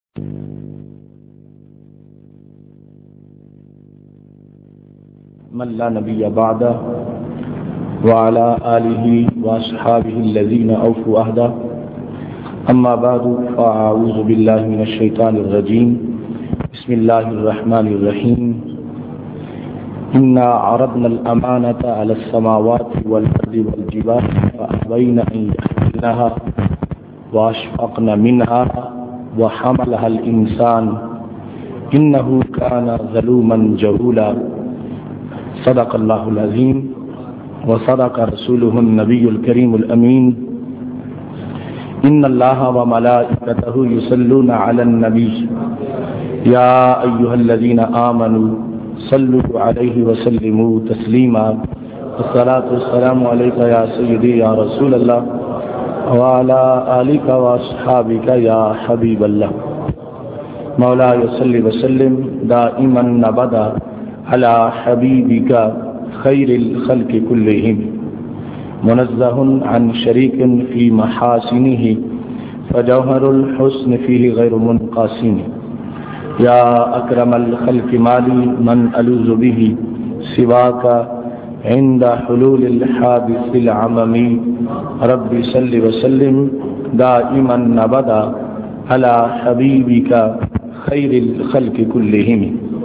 من لا نبي بعده وعلى آله وأصحابه الذين أوفوا عهده أما بعد فأعوذ بالله من الشيطان الرجيم بسم الله الرحمن الرحيم إنا عرضنا الأمانة على السماوات والأرض والجبال فأبين أن يحملنها وأشفقن منها وحملها الإنسان إنه كان ظلوما جهولا صدق اللہ العظیم وصدق رسولہ النبی الکریم الامین ان اللہ وملائکتہ یصلون علی النبی یا ایہا الذین آمنوا صلوا علیہ وسلموا تسلیما الصلاة والسلام علیک یا سیدی یا رسول اللہ وعلی آلک واصحابک یا حبیب اللہ مولاي صلی وسلم دائما ابدا على حبيبك خير الخلق كلهم منزه عن شريك في محاسنه فجوهر الحسن فيه غير منقاسم يا أكرم الخلق مالي من ألوذ به سواك عند حلول الحادث العممي ربي صل وسلم دائما أبدا على حبيبك خير الخلق كلهم.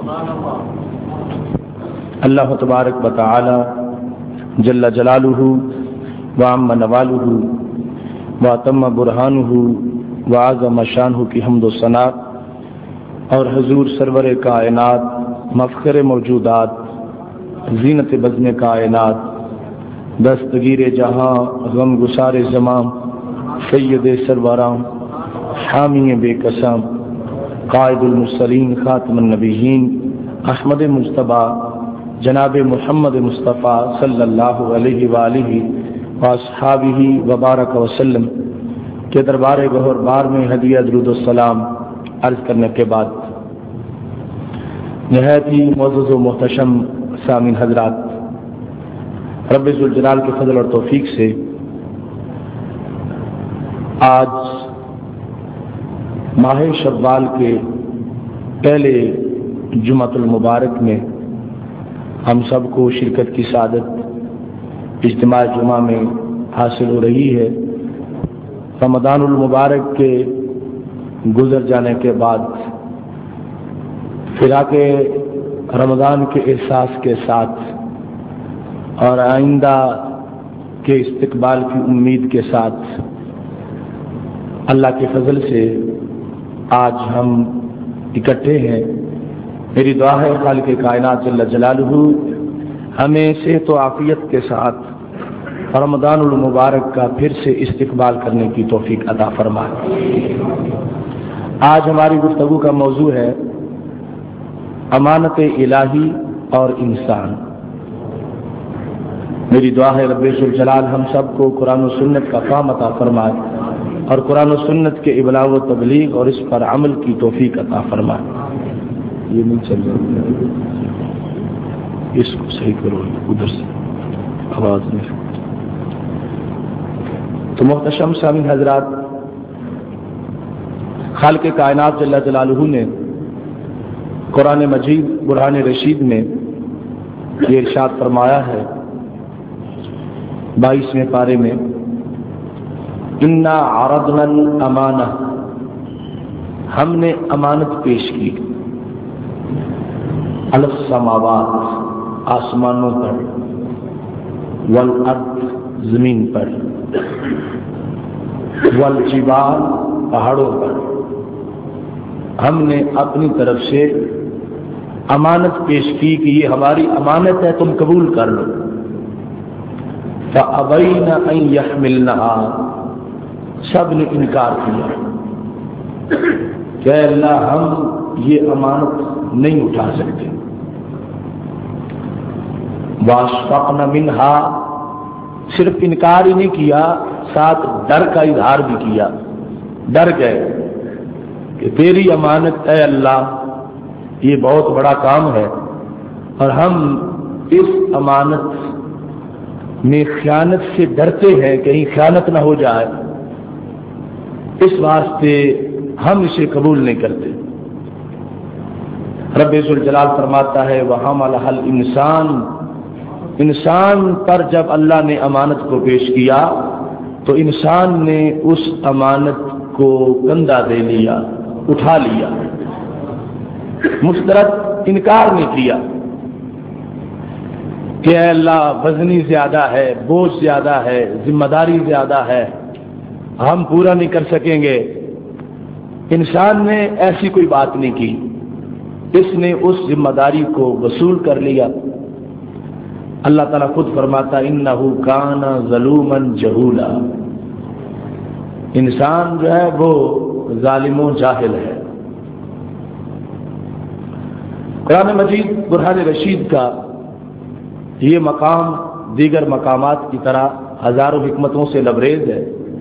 اللہ تبارک و تعالی جل جلالہ وعم نوالہ واتم برہانہ وعظم شانہ کی حمد و ثنا اور حضور سرور کائنات مفخر موجودات زینت بزم کائنات دستگیر جہاں غم گسار زماں سید سروراں حامی بے قسم قائد المرسلین خاتم النبیین احمد مجتبیٰ جناب محمد مصطفیٰ صلی اللہ علیہ وآلہ واصحابہ وبارک وسلم کے دربار گہر بار میں ہدیہ درود السلام عرض کرنے کے بعد نہایت ہی معزز و محتشم سامعین حضرات، رب ذوالجلال کے فضل اور توفیق سے آج ماہ شوال کے پہلے جمعۃ المبارک میں ہم سب کو شرکت کی سعادت اجتماع جمعہ میں حاصل ہو رہی ہے. رمضان المبارک کے گزر جانے کے بعد فراق رمضان کے احساس کے ساتھ اور آئندہ کے استقبال کی امید کے ساتھ اللہ کے فضل سے آج ہم اکٹھے ہیں. میری دعا ہے خالق کائنات جل جلالہ ہمیں صحت و عافیت کے ساتھ رمضان المبارک کا پھر سے استقبال کرنے کی توفیق عطا فرمائے. آج ہماری گفتگو کا موضوع ہے امانت الہی اور انسان. میری دعا ہے رب ذوالجلال ہم سب کو قرآن و سنت کا فہم عطا فرمائے اور قرآن و سنت کے ابلاغ و تبلیغ اور اس پر عمل کی توفیق عطا فرمائے. یہ نہیں چل رہا، اس کو صحیح کرو، ادھر سے آواز نہیں. تو محتشم سامعین حضرات، خالق کائنات جل جلالہ نے قرآن مجید برہان رشید میں یہ ارشاد فرمایا ہے 22ویں پارے میں، انا عرضنا الامانہ، ہم نے امانت پیش کی علی السماوات، آسمانوں پر، والارض، زمین پر، والجبال، پہاڑوں پر. ہم نے اپنی طرف سے امانت پیش کی کہ یہ ہماری امانت ہے، تم قبول کر لو. فأبین ان یحملنها، سب نے انکار کیا کہ اللہ ہم یہ امانت نہیں اٹھا سکتے. واشفقن منها، صرف انکار ہی نہیں کیا، ساتھ ڈر کا اظہار بھی کیا. ڈر گئے کہ تیری امانت اے اللہ یہ بہت بڑا کام ہے اور ہم اس امانت میں خیانت سے ڈرتے ہیں، کہیں خیانت نہ ہو جائے. اس واسطے ہم اسے قبول نہیں کرتے۔ رب ذوالجلال فرماتا ہے وَحَمَلَهَا الْإِنسَانُ، انسان پر جب اللہ نے امانت کو پیش کیا تو انسان نے اس امانت کو کندھا دے لیا، اٹھا لیا، مسترد انکار نہیں کیا کہ اے اللہ وزنی زیادہ ہے، بوجھ زیادہ ہے، ذمہ داری زیادہ ہے، ہم پورا نہیں کر سکیں گے۔ انسان نے ایسی کوئی بات نہیں کی، اس نے اس ذمہ داری کو وصول کر لیا۔ اللہ تعالیٰ خود فرماتا انہ کان ظلوما جہولا، انسان جو ہے وہ ظالم و جاہل ہے۔ قرآن مجید برہان رشید کا یہ مقام دیگر مقامات کی طرح ہزاروں حکمتوں سے لبریز ہے۔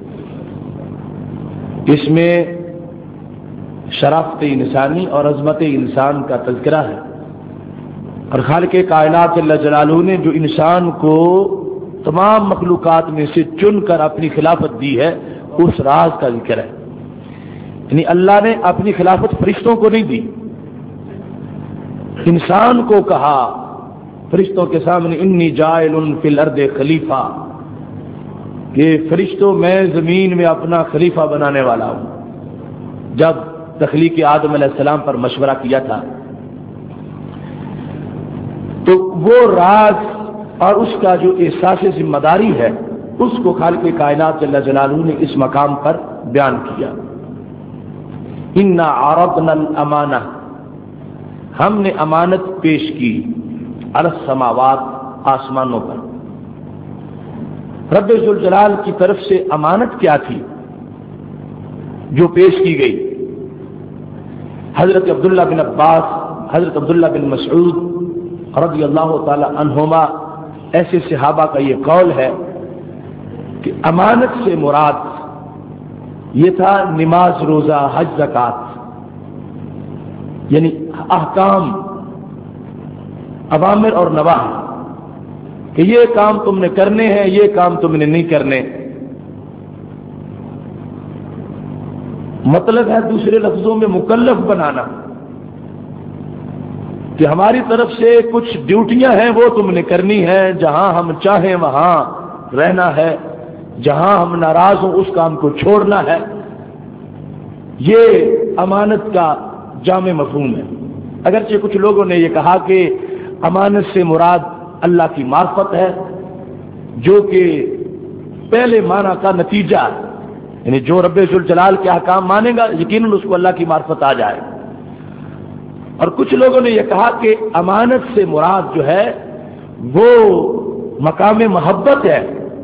اس میں شرافت انسانی اور عظمت انسان کا تذکرہ ہے، اور خالق کائنات جل جلالہ نے جو انسان کو تمام مخلوقات میں سے چن کر اپنی خلافت دی ہے اس راز کا ذکر ہے۔ یعنی اللہ نے اپنی خلافت فرشتوں کو نہیں دی، انسان کو کہا فرشتوں کے سامنے انی جاعل فی الارض خلیفہ، کہ فرشتوں میں زمین میں اپنا خلیفہ بنانے والا ہوں۔ جب تخلیق آدم علیہ السلام پر مشورہ کیا تھا تو وہ راز اور اس کا جو احساس ذمہ داری ہے اس کو خالق کائنات جل جلالہ نے اس مقام پر بیان کیا۔ انا عرضنا الامانہ، ہم نے امانت پیش کی علی السماوات، آسمانوں پر۔ رب ذوالجلال کی طرف سے امانت کیا تھی جو پیش کی گئی؟ حضرت عبداللہ بن عباس، حضرت عبداللہ بن مسعود رضی اللہ تعالی عنہما ایسے صحابہ کا یہ قول ہے کہ امانت سے مراد یہ تھا نماز، روزہ، حج، زکوٰۃ، یعنی احکام، اوامر اور نواہی، کہ یہ کام تم نے کرنے ہیں، یہ کام تم نے نہیں کرنے۔ مطلب ہے دوسرے لفظوں میں مکلف بنانا، کہ ہماری طرف سے کچھ ڈیوٹیاں ہیں وہ تم نے کرنی ہیں، جہاں ہم چاہیں وہاں رہنا ہے، جہاں ہم ناراض ہوں اس کام کو چھوڑنا ہے۔ یہ امانت کا جامع مفہوم ہے۔ اگرچہ کچھ لوگوں نے یہ کہا کہ امانت سے مراد اللہ کی معرفت ہے، جو کہ پہلے معنی کا نتیجہ ہے، یعنی جو رب ذوالجلال کے احکام مانے گا یقیناً اس کو اللہ کی معرفت آ جائے۔ اور کچھ لوگوں نے یہ کہا کہ امانت سے مراد جو ہے وہ مقام محبت ہے،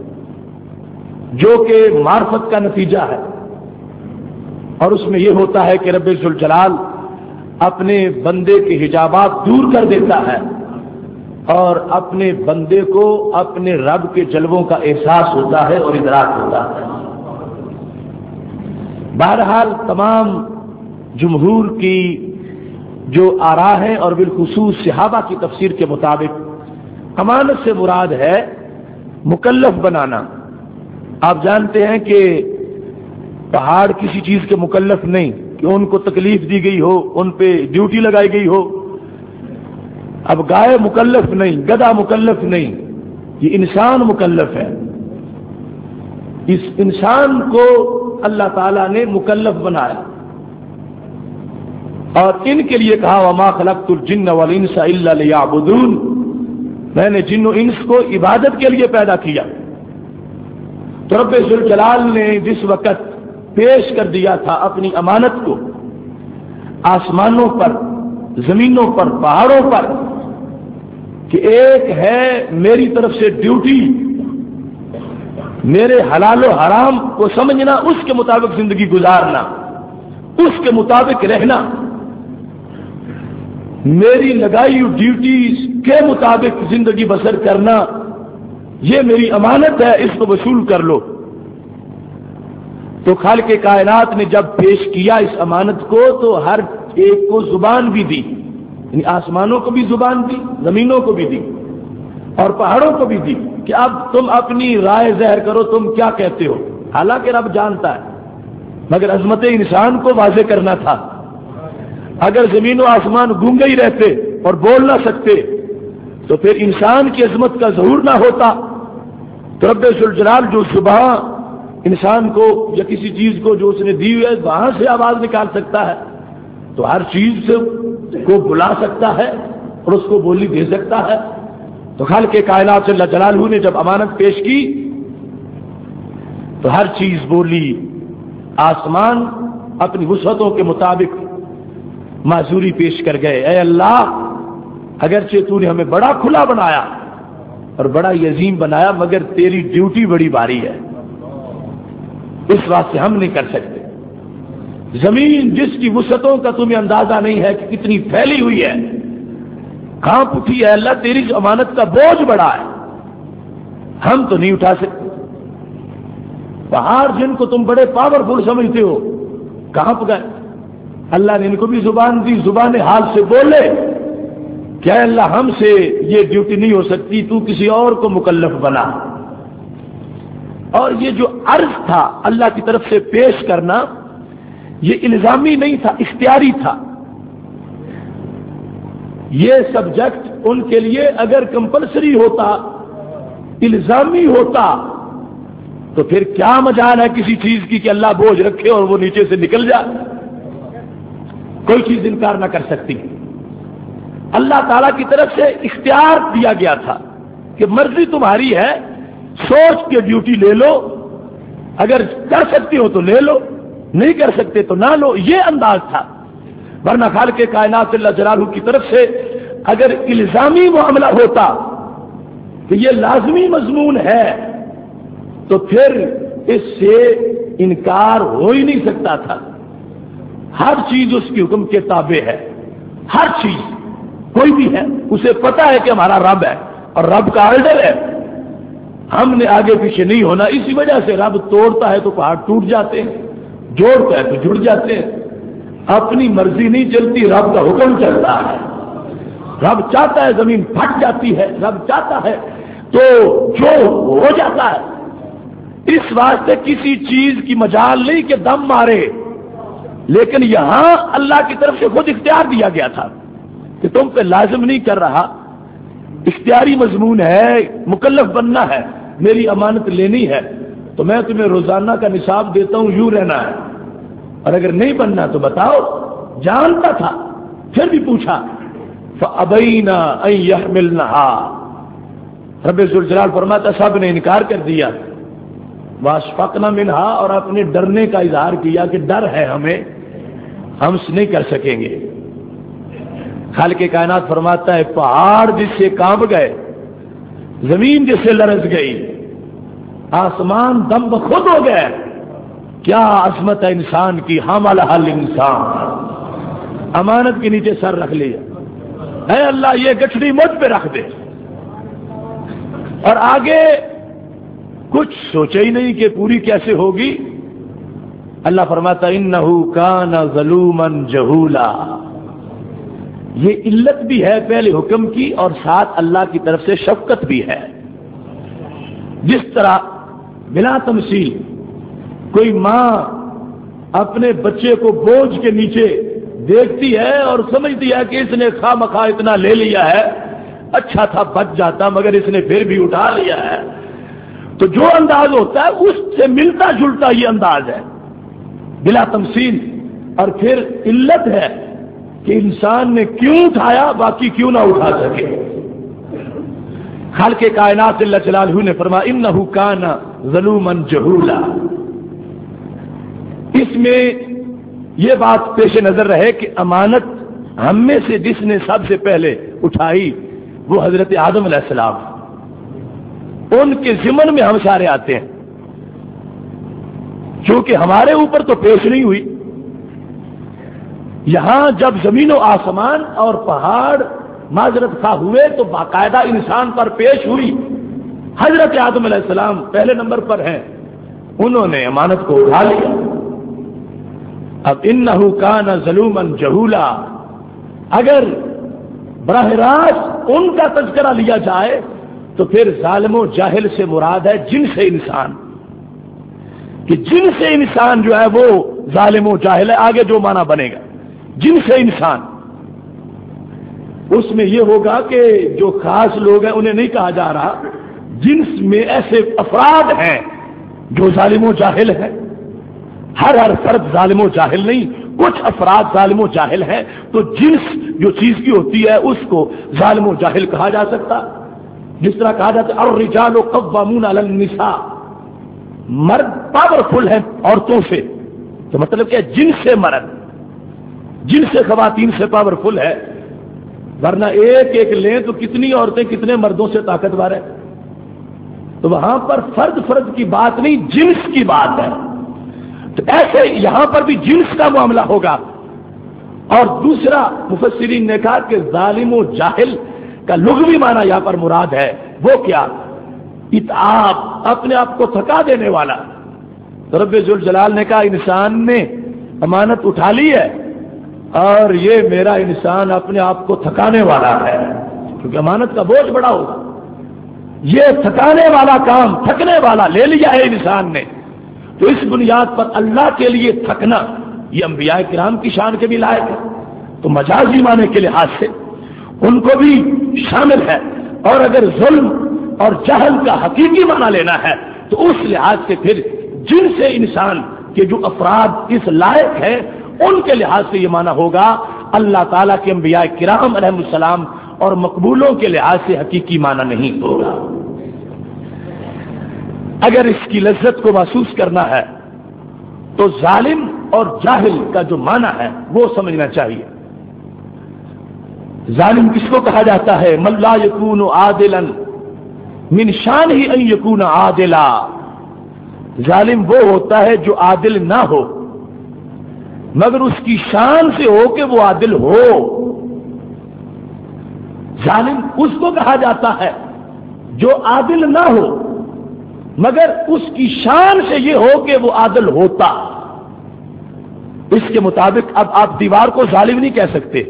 جو کہ معرفت کا نتیجہ ہے، اور اس میں یہ ہوتا ہے کہ رب ذوالجلال اپنے بندے کے حجابات دور کر دیتا ہے اور اپنے بندے کو اپنے رب کے جلووں کا احساس ہوتا ہے اور ادراک ہوتا ہے۔ بہرحال تمام جمہور کی جو آراء ہیں اور بالخصوص صحابہ کی تفسیر کے مطابق امانت سے مراد ہے مکلف بنانا۔ آپ جانتے ہیں کہ پہاڑ کسی چیز کے مکلف نہیں کہ ان کو تکلیف دی گئی ہو، ان پہ ڈیوٹی لگائی گئی ہو۔ اب گائے مکلف نہیں، گدھا مکلف نہیں، یہ انسان مکلف ہے۔ اس انسان کو اللہ تعالیٰ نے مکلف بنایا اور ان کے لیے کہا وما خلقت الجن والانس الا لیعبدون، میں نے جن و انس کو عبادت کے لیے پیدا کیا۔ تو رب ذوالجلال نے جس وقت پیش کر دیا تھا اپنی امانت کو آسمانوں پر، زمینوں پر، پہاڑوں پر، کہ ایک ہے میری طرف سے ڈیوٹی، میرے حلال و حرام کو سمجھنا، اس کے مطابق زندگی گزارنا، اس کے مطابق رہنا، میری لگائی ڈیوٹیز کے مطابق زندگی بسر کرنا، یہ میری امانت ہے، اس کو وصول کر لو۔ تو خالق کائنات نے جب پیش کیا اس امانت کو تو ہر ایک کو زبان بھی دی، یعنی آسمانوں کو بھی زبان دی، زمینوں کو بھی دی اور پہاڑوں کو بھی دی کہ اب تم اپنی رائے ظاہر کرو، تم کیا کہتے ہو، حالانکہ رب جانتا ہے۔ مگر عظمت انسان کو واضح کرنا تھا. اگر زمین و آسمان گونگے ہی رہتے اور بول نہ سکتے تو پھر انسان کی عظمت کا ظہور نہ ہوتا. تو رب ذوالجلال جو صبح انسان کو یا کسی چیز کو جو اس نے دی ہوئی ہے وہاں سے آواز نکال سکتا ہے تو ہر چیز سے کو بلا سکتا ہے اور اس کو بولی دے سکتا ہے. تو خالق کائنات جل جلالہ نے جب امانت پیش کی تو ہر چیز بولی. آسمان اپنی وسعتوں کے مطابق معذوری پیش کر گئے. اے اللہ اگرچہ تو نے ہمیں بڑا کھلا بنایا اور بڑا عظیم بنایا مگر تیری ڈیوٹی بڑی باری ہے, اس واسطے ہم نہیں کر سکتے. زمین جس کی وسعتوں کا تمہیں اندازہ نہیں ہے کہ کتنی پھیلی ہوئی ہے, کانپ اٹھی ہے. اللہ تیری امانت کا بوجھ بڑا ہے, ہم تو نہیں اٹھا سکتے. پہاڑ جن کو تم بڑے پاورفل سمجھتے ہو کانپ گئے. اللہ نے ان کو بھی زبان دی, زبان حال سے بولے کہ اے اللہ ہم سے یہ ڈیوٹی نہیں ہو سکتی, تو کسی اور کو مکلف بنا. اور یہ جو عرض تھا اللہ کی طرف سے پیش کرنا یہ الزامی نہیں تھا, اختیاری تھا. یہ سبجیکٹ ان کے لیے اگر کمپلسری ہوتا, الزامی ہوتا تو پھر کیا مجال ہے کسی چیز کی کہ اللہ بوجھ رکھے اور وہ نیچے سے نکل جائے. کوئی چیز انکار نہ کر سکتی. اللہ تعالیٰ کی طرف سے اختیار دیا گیا تھا کہ مرضی تمہاری ہے, سوچ کے ڈیوٹی لے لو, اگر کر سکتی ہو تو لے لو, نہیں کر سکتے تو نہ لو. یہ انداز تھا. ورنہ خالق کائنات اللہ جلالہ کی طرف سے اگر الزامی معاملہ ہوتا کہ یہ لازمی مضمون ہے تو پھر اس سے انکار ہو ہی نہیں سکتا تھا. ہر چیز اس کی حکم کے تابع ہے. ہر چیز کوئی بھی ہے اسے پتا ہے کہ ہمارا رب ہے اور رب کا آرڈر ہے, ہم نے آگے پیچھے نہیں ہونا. اسی وجہ سے رب توڑتا ہے تو پہاڑ ٹوٹ جاتے ہیں, جوڑتا ہے تو جڑ جاتے ہیں. اپنی مرضی نہیں چلتی, رب کا حکم چلتا ہے. رب چاہتا ہے زمین پھٹ جاتی ہے, رب چاہتا ہے تو جو ہو جاتا ہے. اس واسطے کسی چیز کی مجال نہیں کہ دم مارے, لیکن یہاں اللہ کی طرف سے خود اختیار دیا گیا تھا کہ تم پہ لازم نہیں کر رہا, اختیاری مضمون ہے, مکلف بننا ہے, میری امانت لینی ہے تو میں تمہیں روزانہ کا نصاب دیتا ہوں, یوں رہنا ہے, اور اگر نہیں بننا تو بتاؤ. جانتا تھا پھر بھی پوچھا. فَأَبَيْنَا أَن يَحْمِلْنَهَا, رب ذوالجلال فرماتا سب نے انکار کر دیا. وَأَشْفَقْنَا مِنْهَا, اور اپنے ڈرنے کا اظہار کیا کہ ڈر ہے ہمیں, ہم نہیں کر سکیں گے. خالق کائنات فرماتا ہے پہاڑ جس سے کانپ گئے, زمین جس سے لرز گئی, آسمان دم بخود ہو گئے. کیا عظمت ہے انسان کی. حملہ الانسان, امانت کے نیچے سر رکھ لیا. اے اللہ یہ گٹھڑی مجھ پہ رکھ دے, اور آگے کچھ سوچا ہی نہیں کہ پوری کیسے ہوگی. اللہ فرماتا انہ کان ظلوما جہولا. یہ علت بھی ہے پہلے حکم کی اور ساتھ اللہ کی طرف سے شفقت بھی ہے. جس طرح بلا تمثیل کوئی ماں اپنے بچے کو بوجھ کے نیچے دیکھتی ہے اور سمجھتی ہے کہ اس نے خواہ مخواہ اتنا لے لیا ہے, اچھا تھا بچ جاتا مگر اس نے پھر بھی اٹھا لیا ہے, تو جو انداز ہوتا ہے اس سے ملتا جلتا یہ انداز ہے بلا تمثیل. اور پھر علت ہے کہ انسان نے کیوں اٹھایا, باقی کیوں نہ اٹھا سکے. خالق کائنات اللہ جلالہ نے فرمایا انہ کان ظلوما جہولا. اس میں یہ بات پیش نظر رہے کہ امانت ہم میں سے جس نے سب سے پہلے اٹھائی وہ حضرت آدم علیہ السلام, ان کے ضمن میں ہم سارے آتے ہیں. چونکہ ہمارے اوپر تو پیش نہیں ہوئی, یہاں جب زمین و آسمان اور پہاڑ معذرت خواہ ہوئے تو باقاعدہ انسان پر پیش ہوئی. حضرت آدم علیہ السلام پہلے نمبر پر ہیں, انہوں نے امانت کو اٹھا لیا. اب انہ کان ظلوما جہولا, اگر براہ راست ان کا تذکرہ لیا جائے تو پھر ظالم و جاہل سے مراد ہے جن سے انسان, کہ جن سے انسان جو ہے وہ ظالم و جاہل ہے، آگے جو معنی بنے گا جنس انسان، اس میں یہ ہوگا کہ جو خاص لوگ ہیں انہیں نہیں کہا جا رہا، جنس میں ایسے افراد ہیں جو ظالم و جاہل ہیں، ہر فرد ظالم و جاہل نہیں، کچھ افراد ظالم و جاہل ہیں، تو جنس جو چیز کی ہوتی ہے اس کو ظالم و جاہل کہا جا سکتا، جس طرح کہا جاتا ہے الرجال قوامون علی النساء، مرد پاورفل ہیں عورتوں سے، تو مطلب کہ جنس سے مرد، جنس سے خواتین سے پاورفل ہے، ورنہ ایک ایک لیں تو کتنی عورتیں کتنے مردوں سے طاقتور ہیں، تو وہاں پر فرد کی بات نہیں، جنس کی بات ہے، تو ایسے یہاں پر بھی جنس کا معاملہ ہوگا۔ اور دوسرا مفسرین نے کہا کہ ظالم و جاہل کا لغوی معنی یہاں پر مراد ہے، وہ کیا؟ اتعاب، اپنے آپ کو تھکا دینے والا۔ تو رب ذوالجلال نے کہا انسان نے امانت اٹھا لی ہے اور یہ میرا انسان اپنے آپ کو تھکانے والا ہے، کیونکہ امانت کا بوجھ بڑا ہوگا، یہ تھکانے والا کام، تھکنے والا لے لیا ہے انسان نے، تو اس بنیاد پر اللہ کے لیے تھکنا یہ انبیاء کرام کی شان کے بھی لائق ہے، تو مجازی معنی کے لحاظ سے ان کو بھی شامل ہے، اور اگر ظلم اور جہل کا حقیقی معنی لینا ہے تو اس لحاظ سے پھر جن سے انسان کے جو افراد اس لائق ہیں ان کے لحاظ سے یہ معنی ہوگا، اللہ تعالیٰ کے انبیاء کرام علیہ السلام اور مقبولوں کے لحاظ سے حقیقی معنی نہیں ہوگا۔ اگر اس کی لذت کو محسوس کرنا ہے تو ظالم اور جاہل کا جو معنی ہے وہ سمجھنا چاہیے۔ ظالم کس کو کہا جاتا ہے؟ من لا یکون عادلا من شان ہی ان یکون عادلا، ظالم وہ ہوتا ہے جو عادل نہ ہو مگر اس کی شان سے ہو کہ وہ عادل ہو۔ ظالم اس کو کہا جاتا ہے جو عادل نہ ہو مگر اس کی شان سے یہ ہو کہ وہ عادل ہوتا۔ اس کے مطابق اب آپ دیوار کو ظالم نہیں کہہ سکتے،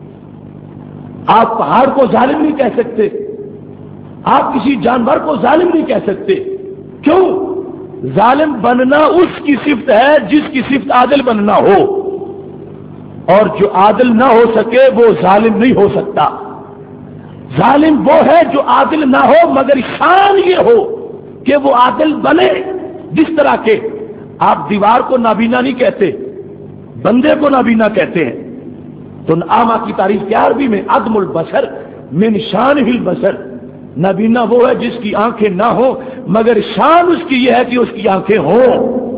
آپ پہاڑ کو ظالم نہیں کہہ سکتے، آپ کسی جانور کو ظالم نہیں کہہ سکتے۔ کیوں؟ ظالم بننا اس کی صفت ہے جس کی صفت عادل بننا ہو، اور جو عادل نہ ہو سکے وہ ظالم نہیں ہو سکتا۔ ظالم وہ ہے جو عادل نہ ہو مگر شان یہ ہو کہ وہ عادل بنے، جس طرح کے آپ دیوار کو نابینا نہیں کہتے، بندے کو نابینا کہتے ہیں، تو آما کی تعریف کیا عربی میں؟ عدم البصر من شان البصر، نابینا وہ ہے جس کی آنکھیں نہ ہو مگر شان اس کی یہ ہے کہ اس کی آنکھیں ہوں،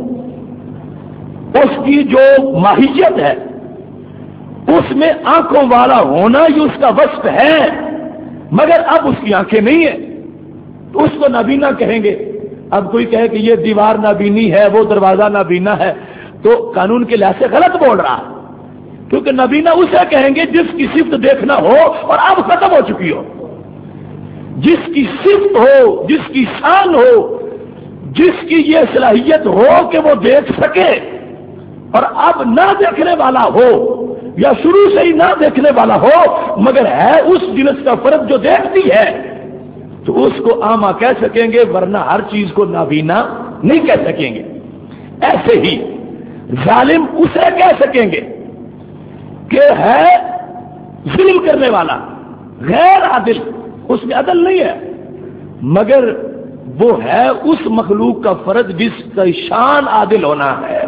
اس کی جو ماہیت ہے اس میں آنکھوں والا ہونا یہ اس کا وصف ہے، مگر اب اس کی آنکھیں نہیں ہیں تو اس کو نابینا کہیں گے۔ اب کوئی کہے کہ یہ دیوار نابینی ہے، وہ دروازہ نابینا ہے، تو قانون کے لحاظ سے غلط بول رہا ہے، کیونکہ نابینا اسے کہیں گے جس کی صفت دیکھنا ہو اور اب ختم ہو چکی ہو، جس کی صفت ہو، جس کی شان ہو، جس کی یہ صلاحیت ہو کہ وہ دیکھ سکے، اور اب نہ دیکھنے والا ہو یا شروع سے ہی نہ دیکھنے والا ہو مگر ہے اس جنس کا فرد جو دیکھتی ہے، تو اس کو عامہ کہہ سکیں گے، ورنہ ہر چیز کو نابینا نہیں کہہ سکیں گے۔ ایسے ہی ظالم اسے کہہ سکیں گے کہ ہے ظلم کرنے والا، غیر عادل، اس میں عدل نہیں ہے مگر وہ ہے اس مخلوق کا فرد جس کا شان عادل ہونا ہے،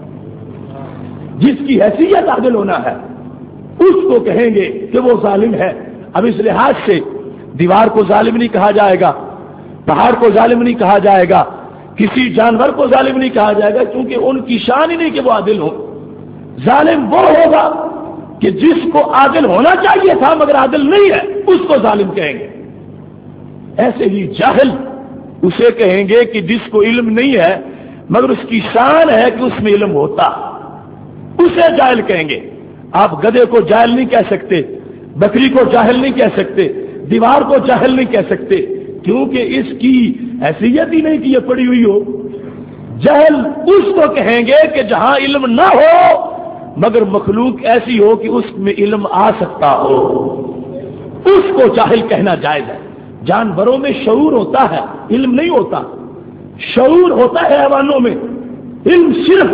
جس کی حیثیت عادل ہونا ہے، اس کو کہیں گے کہ وہ ظالم ہے۔ اب اس لحاظ سے دیوار کو ظالم نہیں کہا جائے گا، پہاڑ کو ظالم نہیں کہا جائے گا، کسی جانور کو ظالم نہیں کہا جائے گا، کیونکہ ان کی شان ہی نہیں کہ وہ عادل ہو۔ ظالم وہ ہوگا کہ جس کو عادل ہونا چاہیے تھا مگر عادل نہیں ہے، اس کو ظالم کہیں گے۔ ایسے ہی جاہل اسے کہیں گے کہ جس کو علم نہیں ہے مگر اس کی شان ہے کہ اس میں علم ہوتا، اسے جاہل کہیں گے۔ آپ گدھے کو جاہل نہیں کہہ سکتے، بکری کو جاہل نہیں کہہ سکتے، دیوار کو جاہل نہیں کہہ سکتے، کیونکہ اس کی حیثیت ہی نہیں کہ یہ پڑی ہوئی ہو۔ جہل اس کو کہیں گے کہ جہاں علم نہ ہو مگر مخلوق ایسی ہو کہ اس میں علم آ سکتا ہو، اس کو جاہل کہنا جائز ہے۔ جانوروں میں شعور ہوتا ہے، علم نہیں ہوتا، شعور ہوتا ہے حیوانوں میں، علم صرف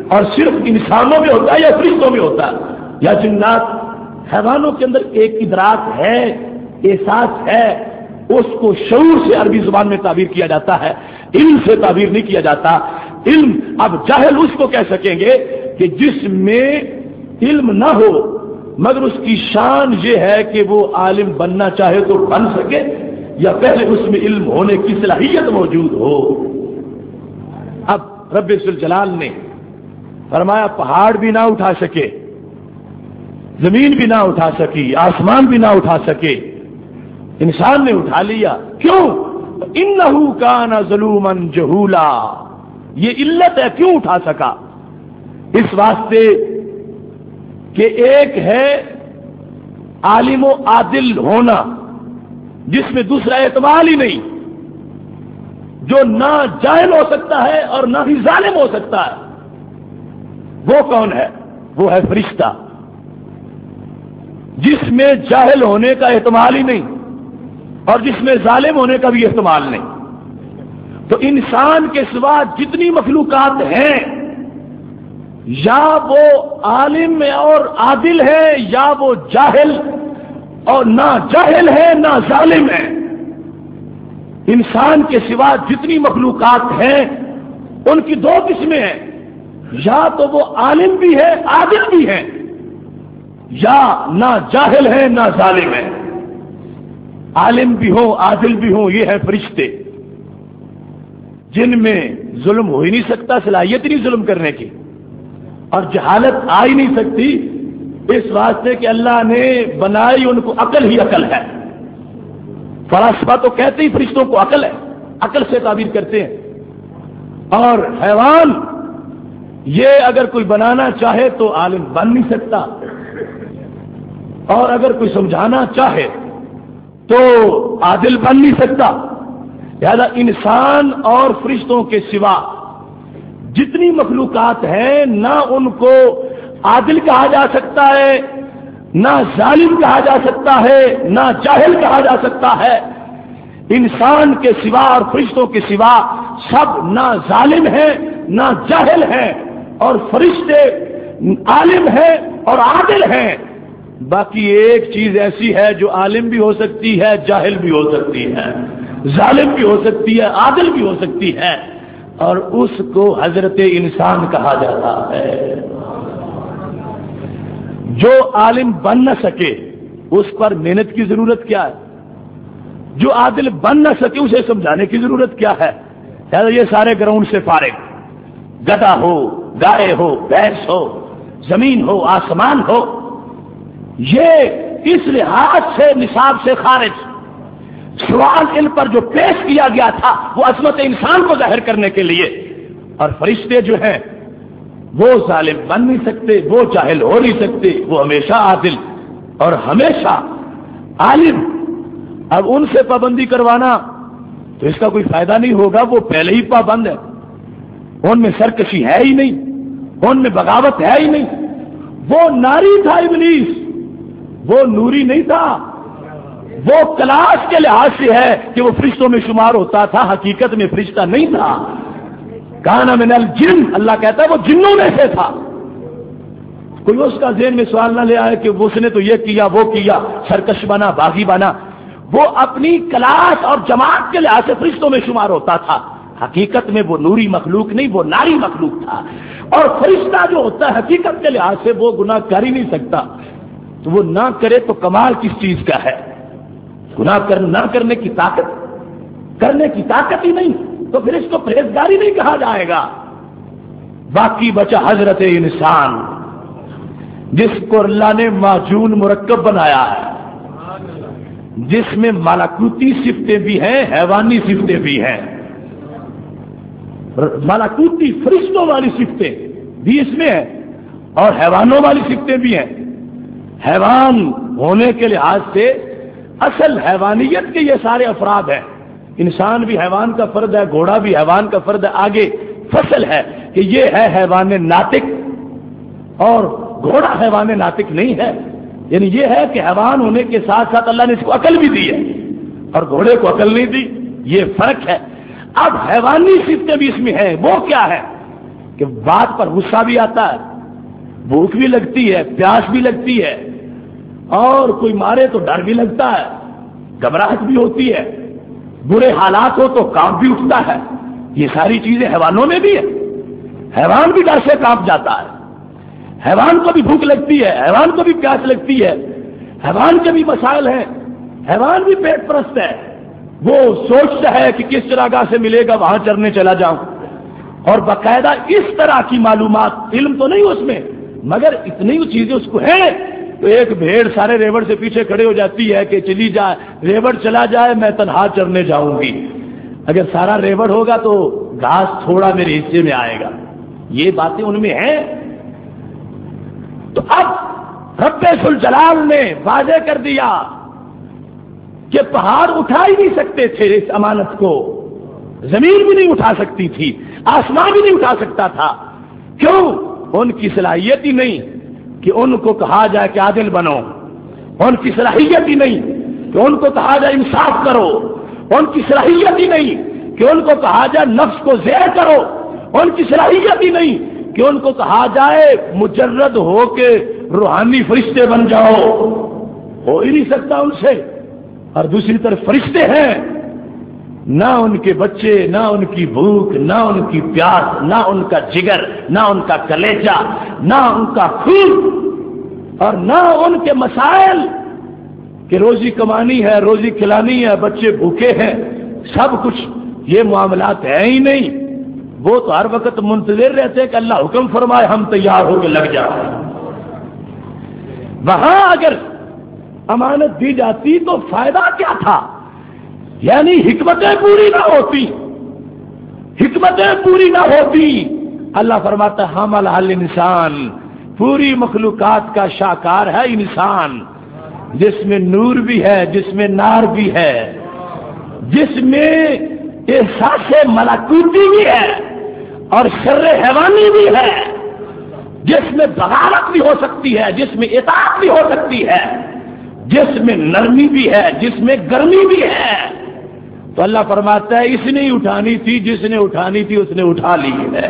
اور صرف انسانوں میں ہوتا ہے یا فرشتوں میں ہوتا ہے یا جنات؟ حیوانوں کے اندر ایک ادراک ہے، احساس ہے، اس کو شعور سے عربی زبان میں تعبیر کیا جاتا ہے، علم سے تعبیر نہیں کیا جاتا۔ علم، اب جاہل اس کو کہہ سکیں گے کہ جس میں علم نہ ہو مگر اس کی شان یہ ہے کہ وہ عالم بننا چاہے تو بن سکے، یا پہلے اس میں علم ہونے کی صلاحیت موجود ہو۔ اب رب ذوالجلال نے فرمایا پہاڑ بھی نہ اٹھا سکے، زمین بھی نہ اٹھا سکی، آسمان بھی نہ اٹھا سکے، انسان نے اٹھا لیا۔ کیوں؟ انہ کان ظلوما جہولا، یہ علت ہے کیوں اٹھا سکا؟ اس واسطے کہ ایک ہے عالم و عادل ہونا جس میں دوسرا اعتماد ہی نہیں، جو نہ جاہل ہو سکتا ہے اور نہ ہی ظالم ہو سکتا ہے۔ وہ کون ہے؟ وہ ہے فرشتہ، جس میں جاہل ہونے کا احتمال ہی نہیں اور جس میں ظالم ہونے کا بھی احتمال نہیں۔ تو انسان کے سوا جتنی مخلوقات ہیں، یا وہ عالم اور عادل ہے یا وہ جاہل، اور نہ جاہل ہے نہ ظالم ہے۔ انسان کے سوا جتنی مخلوقات ہیں ان کی دو قسمیں ہیں، یا تو وہ عالم بھی ہے عادل بھی ہے، یا نہ جاہل ہے نہ ظالم ہے۔ عالم بھی ہو عادل بھی ہو، یہ ہے فرشتے، جن میں ظلم ہو ہی نہیں سکتا، صلاحیت ہی نہیں ظلم کرنے کی، اور جہالت آ ہی نہیں سکتی، اس واسطے کہ اللہ نے بنائی ان کو عقل ہی عقل ہے۔ فلاسفہ تو کہتے ہی فرشتوں کو عقل ہے، عقل سے تعبیر کرتے ہیں۔ اور حیوان یہ اگر کوئی بنانا چاہے تو عالم بن نہیں سکتا، اور اگر کوئی سمجھانا چاہے تو عادل بن نہیں سکتا۔ لہذا انسان اور فرشتوں کے سوا جتنی مخلوقات ہیں، نہ ان کو عادل کہا جا سکتا ہے، نہ ظالم کہا جا سکتا ہے، نہ جاہل کہا جا سکتا ہے۔ انسان کے سوا اور فرشتوں کے سوا سب نہ ظالم ہیں نہ جاہل ہیں، اور فرشتے عالم ہیں اور عادل ہیں۔ باقی ایک چیز ایسی ہے جو عالم بھی ہو سکتی ہے، جاہل بھی ہو سکتی ہے، ظالم بھی ہو سکتی ہے، عادل بھی ہو سکتی ہے، اور اس کو حضرت انسان کہا جاتا ہے۔ جو عالم بن نہ سکے اس پر محنت کی ضرورت کیا ہے؟ جو عادل بن نہ سکے اسے سمجھانے کی ضرورت کیا ہے؟ یہ سارے گراؤنڈ سے فارغ، گدھا ہو، گائے ہو، بھینس ہو، زمین ہو، آسمان ہو، یہ اس لحاظ سے نصاب سے خارج۔ سوال ان پر جو پیش کیا گیا تھا وہ عظمت انسان کو ظاہر کرنے کے لیے، اور فرشتے جو ہیں وہ ظالم بن نہیں سکتے، وہ جاہل ہو نہیں سکتے، وہ ہمیشہ عادل اور ہمیشہ عالم۔ اب ان سے پابندی کروانا تو اس کا کوئی فائدہ نہیں ہوگا، وہ پہلے ہی پابند ہے، ان میں سرکشی ہے ہی نہیں، ان میں بغاوت ہے ہی نہیں۔ وہ ناری تھا ابلیس، وہ نوری نہیں تھا۔ وہ کلاس کے لحاظ سے ہے کہ وہ فرشتوں میں شمار ہوتا تھا، حقیقت میں فرشتہ نہیں تھا۔ کان من الجن، اللہ کہتا ہے وہ جنوں میں سے تھا۔ کوئی اس کا ذہن میں سوال نہ لے آئے کہ اس نے تو یہ کیا وہ کیا، سرکش بنا، باغی بنا۔ وہ اپنی کلاس اور جماعت کے لحاظ سے فرشتوں میں شمار ہوتا تھا، حقیقت میں وہ نوری مخلوق نہیں، وہ ناری مخلوق تھا۔ اور فرشتہ جو ہوتا ہے حقیقت کے لحاظ سے وہ گناہ کر ہی نہیں سکتا، تو وہ نہ کرے تو کمال کس چیز کا ہے؟ گناہ نہ کرنے کی طاقت، کرنے کی طاقت ہی نہیں، تو پھر اس کو پرہیزگاری نہیں کہا جائے گا۔ باقی بچا حضرت انسان، جس کو اللہ نے معجون مرکب بنایا ہے، جس میں ملکوتی صفتیں بھی ہیں، حیوانی صفتیں بھی ہیں۔ ملکوتی فرشتوں والی صفتیں بھی اس میں ہیں اور حیوانوں والی صفتیں بھی ہیں۔ حیوان ہونے کے لحاظ سے اصل حیوانیت کے یہ سارے افراد ہیں۔ انسان بھی حیوان کا فرد ہے، گھوڑا بھی حیوان کا فرد ہے۔ آگے فصل ہے کہ یہ ہے حیوان ناطق، اور گھوڑا حیوان ناطق نہیں ہے۔ یعنی یہ ہے کہ حیوان ہونے کے ساتھ ساتھ اللہ نے اس کو عقل بھی دی ہے اور گھوڑے کو عقل نہیں دی، یہ فرق ہے۔ اب حیوانی صفتیں بھی اس میں ہیں، وہ کیا ہے؟ کہ بات پر غصہ بھی آتا ہے، بھوک بھی لگتی ہے، پیاس بھی لگتی ہے، اور کوئی مارے تو ڈر بھی لگتا ہے، گھبراہٹ بھی ہوتی ہے، برے حالات ہو تو کانپ بھی اٹھتا ہے۔ یہ ساری چیزیں حیوانوں میں بھی ہے، حیوان بھی ڈر سے کانپ جاتا ہے، حیوان کو بھی بھوک لگتی ہے، حیوان کو بھی پیاس لگتی ہے، حیوان کے بھی مسائل ہیں، حیوان بھی پیٹ پرست ہے، وہ سوچتا ہے کہ کس چراگاہ سے ملے گا وہاں چرنے چلا جاؤں، اور باقاعدہ اس طرح کی معلومات، علم تو نہیں اس میں مگر اتنی چیزیں اس کو ہیں۔ تو ایک بھیڑ سارے ریوڑ سے پیچھے کھڑے ہو جاتی ہے کہ چلی جائے، ریوڑ چلا جائے میں تنہا چرنے جاؤں گی، اگر سارا ریوڑ ہوگا تو گھاس تھوڑا میرے حصے میں آئے گا، یہ باتیں ان میں ہیں۔ تو اب رب ذوالجلال نے واضح کر دیا کہ پہاڑ اٹھا ہی نہیں سکتے تھے اس امانت کو، زمین بھی نہیں اٹھا سکتی تھی، آسمان بھی نہیں اٹھا سکتا تھا۔ کیوں؟ ان کی صلاحیت ہی نہیں کہ ان کو کہا جائے کہ عادل بنو، ان کی صلاحیت ہی نہیں کہ ان کو کہا جائے انصاف کرو، ان کی صلاحیت ہی نہیں کہ ان کو کہا جائے نفس کو زیر کرو، ان کی صلاحیت ہی نہیں کہ ان کو کہا جائے مجرد ہو کے روحانی فرشتے بن جاؤ، ہو ہی نہیں سکتا ان سے۔ اور دوسری طرف فرشتے ہیں، نہ ان کے بچے، نہ ان کی بھوک، نہ ان کی پیاس، نہ ان کا جگر، نہ ان کا کلیجہ، نہ ان کا خون، اور نہ ان کے مسائل کہ روزی کمانی ہے، روزی کھلانی ہے، بچے بھوکے ہیں، سب کچھ یہ معاملات ہیں ہی نہیں۔ وہ تو ہر وقت منتظر رہتے ہیں کہ اللہ حکم فرمائے ہم تیار ہو کے لگ جائیں۔ وہاں اگر امانت دی جاتی تو فائدہ کیا تھا؟ یعنی حکمتیں پوری نہ ہوتی، حکمتیں پوری نہ ہوتی۔ اللہ فرماتا ہے حمل الانسان، پوری مخلوقات کا شاہکار ہے انسان، جس میں نور بھی ہے، جس میں نار بھی ہے، جس میں احساس ملکوتی بھی ہے اور شر حیوانی بھی ہے، جس میں بغاوت بھی ہو سکتی ہے، جس میں اطاعت بھی ہو سکتی ہے، جس میں نرمی بھی ہے، جس میں گرمی بھی ہے۔ تو اللہ فرماتا ہے اس نے ہی اٹھانی تھی، جس نے اٹھانی تھی اس نے اٹھا لی ہے۔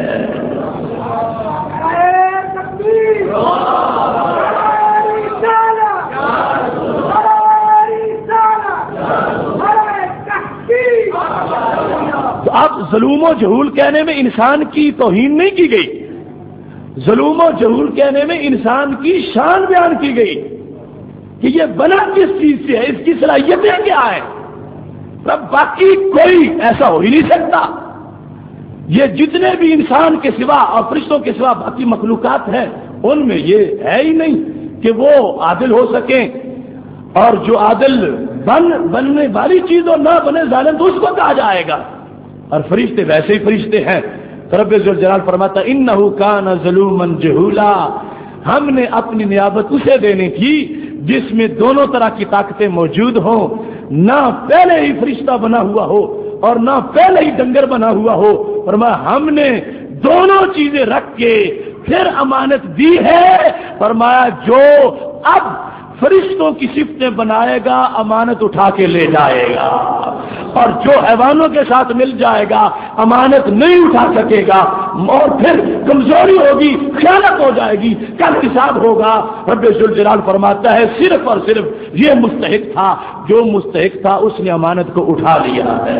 تو اب ظلم و جہول کہنے میں انسان کی توہین نہیں کی گئی، ظلم و جہول کہنے میں انسان کی شان بیان کی گئی کہ یہ بنا کس چیز سے ہے، اس کی صلاحیتیں کیا ہیں۔ رب باقی کوئی ایسا ہو ہی نہیں سکتا، یہ جتنے بھی انسان کے سوا اور فرشتوں کے سوا باقی مخلوقات ہیں ان میں یہ ہے ہی نہیں کہ وہ عادل ہو سکیں، اور جو عادل بننے والی چیز اور نہ بنے ظالم تو اس کو کہا جائے گا، اور فرشتے ویسے ہی فرشتے ہیں۔ رب ذوالجلال فرماتا انہ کان ظلوما جہولا، ہم نے اپنی نیابت اسے دینے کی جس میں دونوں طرح کی طاقتیں موجود ہوں، نہ پہلے ہی فرشتہ بنا ہوا ہو اور نہ پہلے ہی ڈنگر بنا ہوا ہو، فرمایا ہم نے دونوں چیزیں رکھ کے پھر امانت دی ہے۔ فرمایا جو اب فرشتوں کی صفتیں بنائے گا امانت اٹھا کے لے جائے گا، اور جو حیوانوں کے ساتھ مل جائے گا امانت نہیں اٹھا سکے گا، اور پھر کمزوری ہوگی، خیانت ہو جائے گی، کل حساب ہوگا۔ رب ذوالجلال فرماتا ہے صرف اور صرف یہ مستحق تھا، جو مستحق تھا اس نے امانت کو اٹھا لیا ہے۔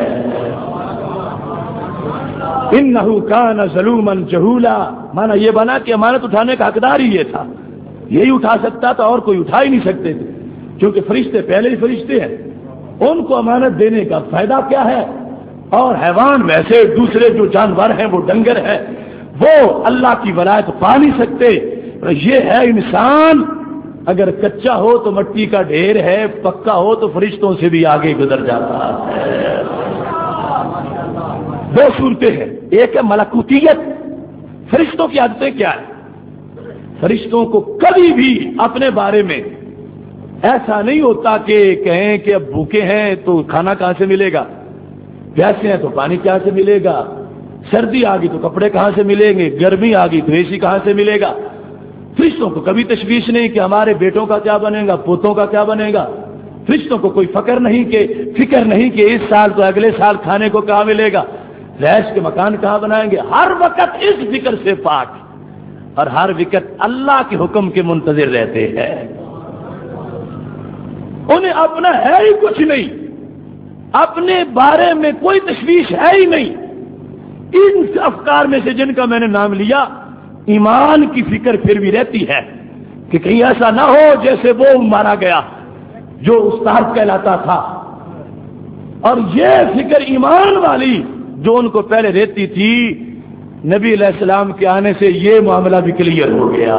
انہ کان ظلوما جہولا، مانا یہ بنا کہ امانت اٹھانے کا حقدار ہی یہ تھا، یہی اٹھا سکتا تھا اور کوئی اٹھا ہی نہیں سکتے تھے، کیونکہ فرشتے پہلے ہی فرشتے ہیں، ان کو امانت دینے کا فائدہ کیا ہے؟ اور حیوان ویسے دوسرے جو جانور ہیں وہ ڈنگر ہیں، وہ اللہ کی ولایت پا نہیں سکتے۔ یہ ہے انسان، اگر کچا ہو تو مٹی کا ڈھیر ہے، پکا ہو تو فرشتوں سے بھی آگے گزر جاتا ہے۔ دو صورتیں ہیں، ایک ہے ملکوتیت، فرشتوں کی عادتیں کیا ہے؟ فرشتوں کو کبھی بھی اپنے بارے میں ایسا نہیں ہوتا کہ کہیں کہ اب بھوکے ہیں تو کھانا کہاں سے ملے گا، پیاسے ہیں تو پانی کہاں سے ملے گا، سردی آ گئی تو کپڑے کہاں سے ملیں گے، گرمی آ گئی تو اے سی کہاں سے ملے گا۔ فرشتوں کو کبھی تشویش نہیں کہ ہمارے بیٹوں کا کیا بنے گا، پوتوں کا کیا بنے گا۔ فرشتوں کو کوئی فکر نہیں کہ اس سال تو اگلے سال کھانے کو کہاں ملے گا۔ رہائش کے مکان کہاں بنائیں گے، ہر وقت اس فکر سے پاک اور ہر وقت اللہ کے حکم کے منتظر رہتے ہیں. انہیں اپنا ہے ہی کچھ نہیں، اپنے بارے میں کوئی تشویش ہے ہی نہیں. ان افکار میں سے جن کا میں نے نام لیا، ایمان کی فکر پھر بھی رہتی ہے کہ کہیں ایسا نہ ہو جیسے وہ مارا گیا جو استاد کہلاتا تھا. اور یہ فکر ایمان والی جو ان کو پہلے رہتی تھی، نبی علیہ السلام کے آنے سے یہ معاملہ بھی کلیئر ہو گیا.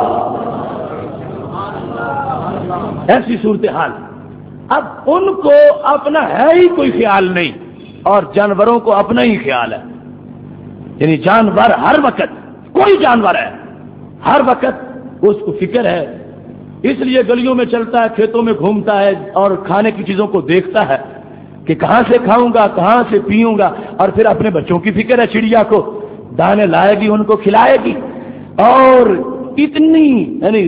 ایسی صورتحال. اب ان کو اپنا ہے ہی کوئی خیال نہیں اور جانوروں کو اپنا ہی خیال ہے. یعنی جانور ہر وقت، کوئی جانور ہے ہر وقت اس کو فکر ہے، اس لیے گلیوں میں چلتا ہے، کھیتوں میں گھومتا ہے اور کھانے کی چیزوں کو دیکھتا ہے کہ کہاں سے کھاؤں گا، کہاں سے پیوں گا. اور پھر اپنے بچوں کی فکر ہے، چڑیا کو دانے لائے گی، ان کو کھلائے گی اور اتنی یعنی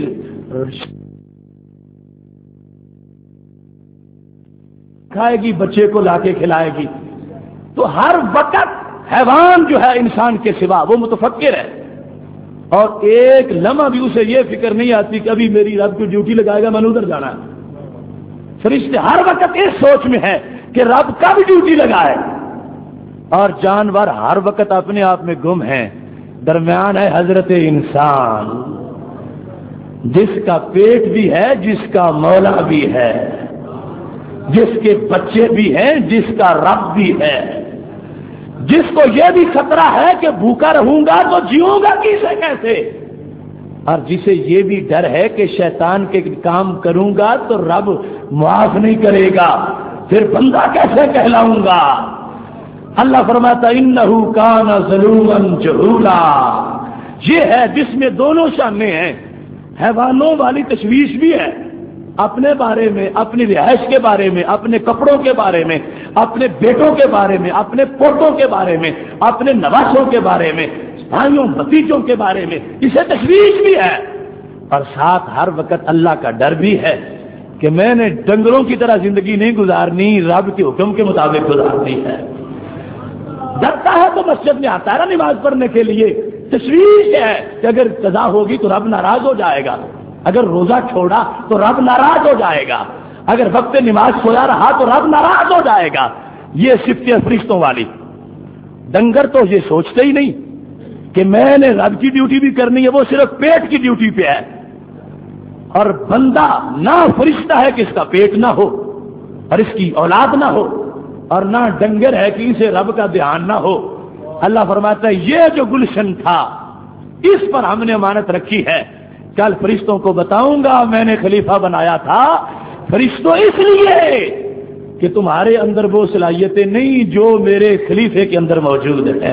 کھائے گی، بچے کو لا کے کھلائے گی. تو ہر وقت حیوان جو ہے انسان کے سوا وہ متفکر ہے اور ایک لمحہ بھی اسے یہ فکر نہیں آتی کہ ابھی میری رب کی ڈیوٹی لگائے گا، میں نے ادھر جانا ہے. فرشتے ہر وقت اس سوچ میں ہے کہ رب کب ڈیوٹی لگائے. اور جانور ہر وقت اپنے آپ میں گم ہیں. درمیان ہے حضرت انسان، جس کا پیٹ بھی ہے، جس کا مولا بھی ہے، جس کے بچے بھی ہیں، جس کا رب بھی ہے، جس کو یہ بھی خطرہ ہے کہ بھوکا رہوں گا تو جیوں گا کیسے کیسے، اور جسے یہ بھی ڈر ہے کہ شیطان کے کام کروں گا تو رب معاف نہیں کرے گا، پھر بندہ کیسے کہلاؤں گا. اللہ فرماتا انہ کان ظلوما جہولا. یہ ہے جس میں دونوں شامل ہیں. حیوانوں والی تشویش بھی ہے اپنے بارے میں، اپنی رہائش کے بارے میں، اپنے کپڑوں کے بارے میں، اپنے بیٹوں کے بارے میں، اپنے پوتوں کے بارے میں، اپنے نواسوں کے بارے میں، بھائیوں بھتیجوں کے بارے میں، اسے تشویش بھی ہے. اور ساتھ ہر وقت اللہ کا ڈر بھی ہے کہ میں نے ڈنگروں کی طرح زندگی نہیں گزارنی، رب کے حکم کے مطابق گزارنی ہے. ڈرتا ہے تو مسجد میں آتا ہے نا نماز پڑھنے کے لیے. تشویش ہے کہ اگر قضا ہوگی تو رب ناراض ہو جائے گا، اگر روزہ چھوڑا تو رب ناراض ہو جائے گا، اگر وقت نماز سویا رہا تو رب ناراض ہو جائے گا. یہ صفت فرشتوں والی. ڈنگر تو یہ سوچتے ہی نہیں کہ میں نے رب کی ڈیوٹی بھی کرنی ہے، وہ صرف پیٹ کی ڈیوٹی پہ ہے. اور بندہ نہ فرشتہ ہے کہ اس کا پیٹ نہ ہو اور اس کی اولاد نہ ہو، اور نہ ڈنگر ہے کہ اسے رب کا دھیان نہ ہو. اللہ فرماتا ہے یہ جو گلشن تھا اس پر ہم نے امانت رکھی ہے، کل فرشتوں کو بتاؤں گا میں نے خلیفہ بنایا تھا. فرشتوں اس لیے کہ تمہارے اندر وہ صلاحیتیں نہیں جو میرے خلیفے کے اندر موجود ہے.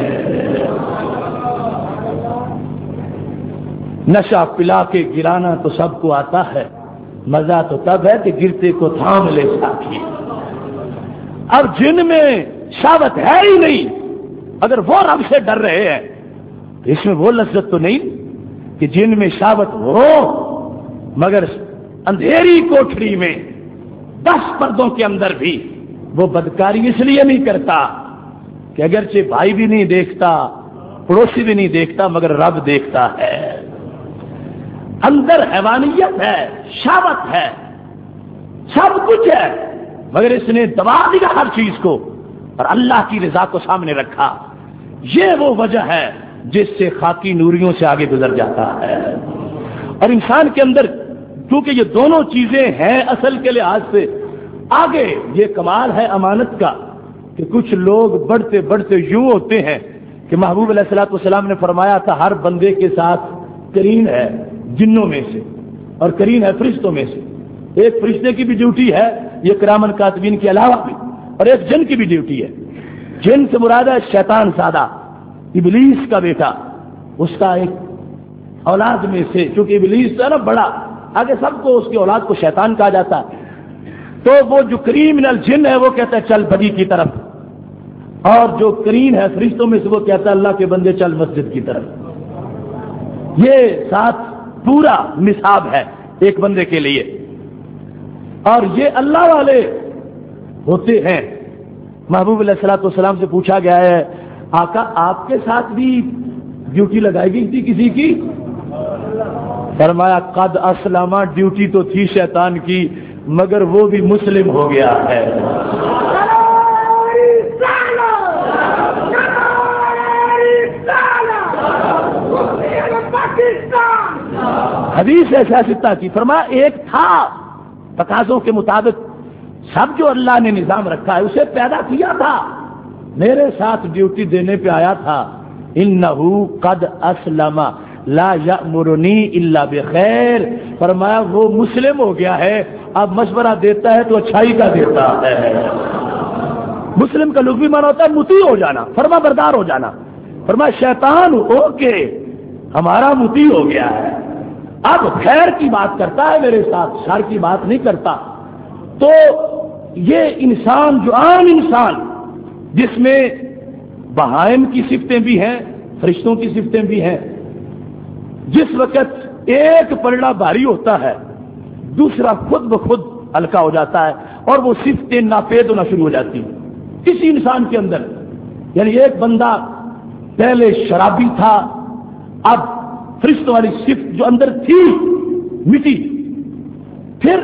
نشہ پلا کے گرانا تو سب کو آتا ہے، مزہ تو تب ہے کہ گرتے کو تھام لے ساتھی. اب جن میں شہوت ہے ہی نہیں، اگر وہ رب سے ڈر رہے ہیں تو اس میں وہ لذت تو نہیں کہ جن میں شہوت ہو مگر اندھیری کوٹھری میں 10 پردوں کے اندر بھی وہ بدکاری اس لیے نہیں کرتا کہ اگرچہ بھائی بھی نہیں دیکھتا، پڑوسی بھی نہیں دیکھتا، مگر رب دیکھتا ہے. اندر حیوانیت ہے، شہوت ہے، سب کچھ ہے، مگر اس نے دبا دیا ہر چیز کو اور اللہ کی رضا کو سامنے رکھا. یہ وہ وجہ ہے جس سے خاکی نوریوں سے آگے گزر جاتا ہے. اور انسان کے اندر کیونکہ یہ دونوں چیزیں ہیں اصل کے لحاظ سے آگے، یہ کمال ہے امانت کا کہ کچھ لوگ بڑھتے بڑھتے یوں ہوتے ہیں کہ محبوب علیہ الصلوۃ والسلام نے فرمایا تھا ہر بندے کے ساتھ کرین ہے جنوں میں سے اور کرین ہے فرشتوں میں سے. ایک فرشتے کی بھی ڈیوٹی ہے یہ کرامن کاتبین کے علاوہ بھی، اور ایک جن کی بھی ڈیوٹی ہے. جن سے مراد ہے شیطان سادہ، ابلیس کا بیٹا، اس کا ایک اولاد میں سے، چونکہ ابلیس ہے نا بڑا، آگے سب کو اس کی اولاد کو شیطان کہا جاتا ہے. تو وہ جو کریم من الجن ہے وہ کہتا ہے چل بدی کی طرف، اور جو کرین ہے فرشتوں میں سے وہ کہتا ہے اللہ کے بندے چل مسجد کی طرف. یہ ساتھ پورا نصاب ہے ایک بندے کے لیے. اور یہ اللہ والے ہوتے ہیں. محبوب علیہ الصلوۃ والسلام سے پوچھا گیا ہے آقا آپ کے ساتھ بھی ڈیوٹی لگائی گئی تھی کسی کی؟ فرمایا قد اسلم، ڈیوٹی تو تھی شیطان کی مگر وہ بھی مسلم ہو گیا ہے۔ حدیث ایسا ستا کی فرمایا ایک تھا تقاضوں کے مطابق سب جو اللہ نے نظام رکھا ہے اسے پیدا کیا تھا، میرے ساتھ ڈیوٹی دینے پہ آیا تھا، انہو قد اسلم لا یأمرنی الا بخیر، فرمایا وہ مسلم ہو گیا ہے، اب مشورہ دیتا ہے تو اچھائی کا دیتا ہے۔ مسلم کا لغوی معنی ہوتا ہے مطیع ہو جانا، فرما بردار ہو جانا، فرمایا شیطان ہو کے ہمارا مطیع ہو گیا ہے، اب خیر کی بات کرتا ہے میرے ساتھ، شر کی بات نہیں کرتا۔ تو یہ انسان جو عام انسان جس میں بہائم کی صفتیں بھی ہیں فرشتوں کی صفتیں بھی ہیں، جس وقت ایک پلڑا بھاری ہوتا ہے دوسرا خود بخود ہلکا ہو جاتا ہے اور وہ صفتیں ناپید ہونا شروع ہو جاتی ہیں کسی انسان کے اندر۔ یعنی ایک بندہ پہلے شرابی تھا، اب فرشتوں والی صفت جو اندر تھی مٹی، پھر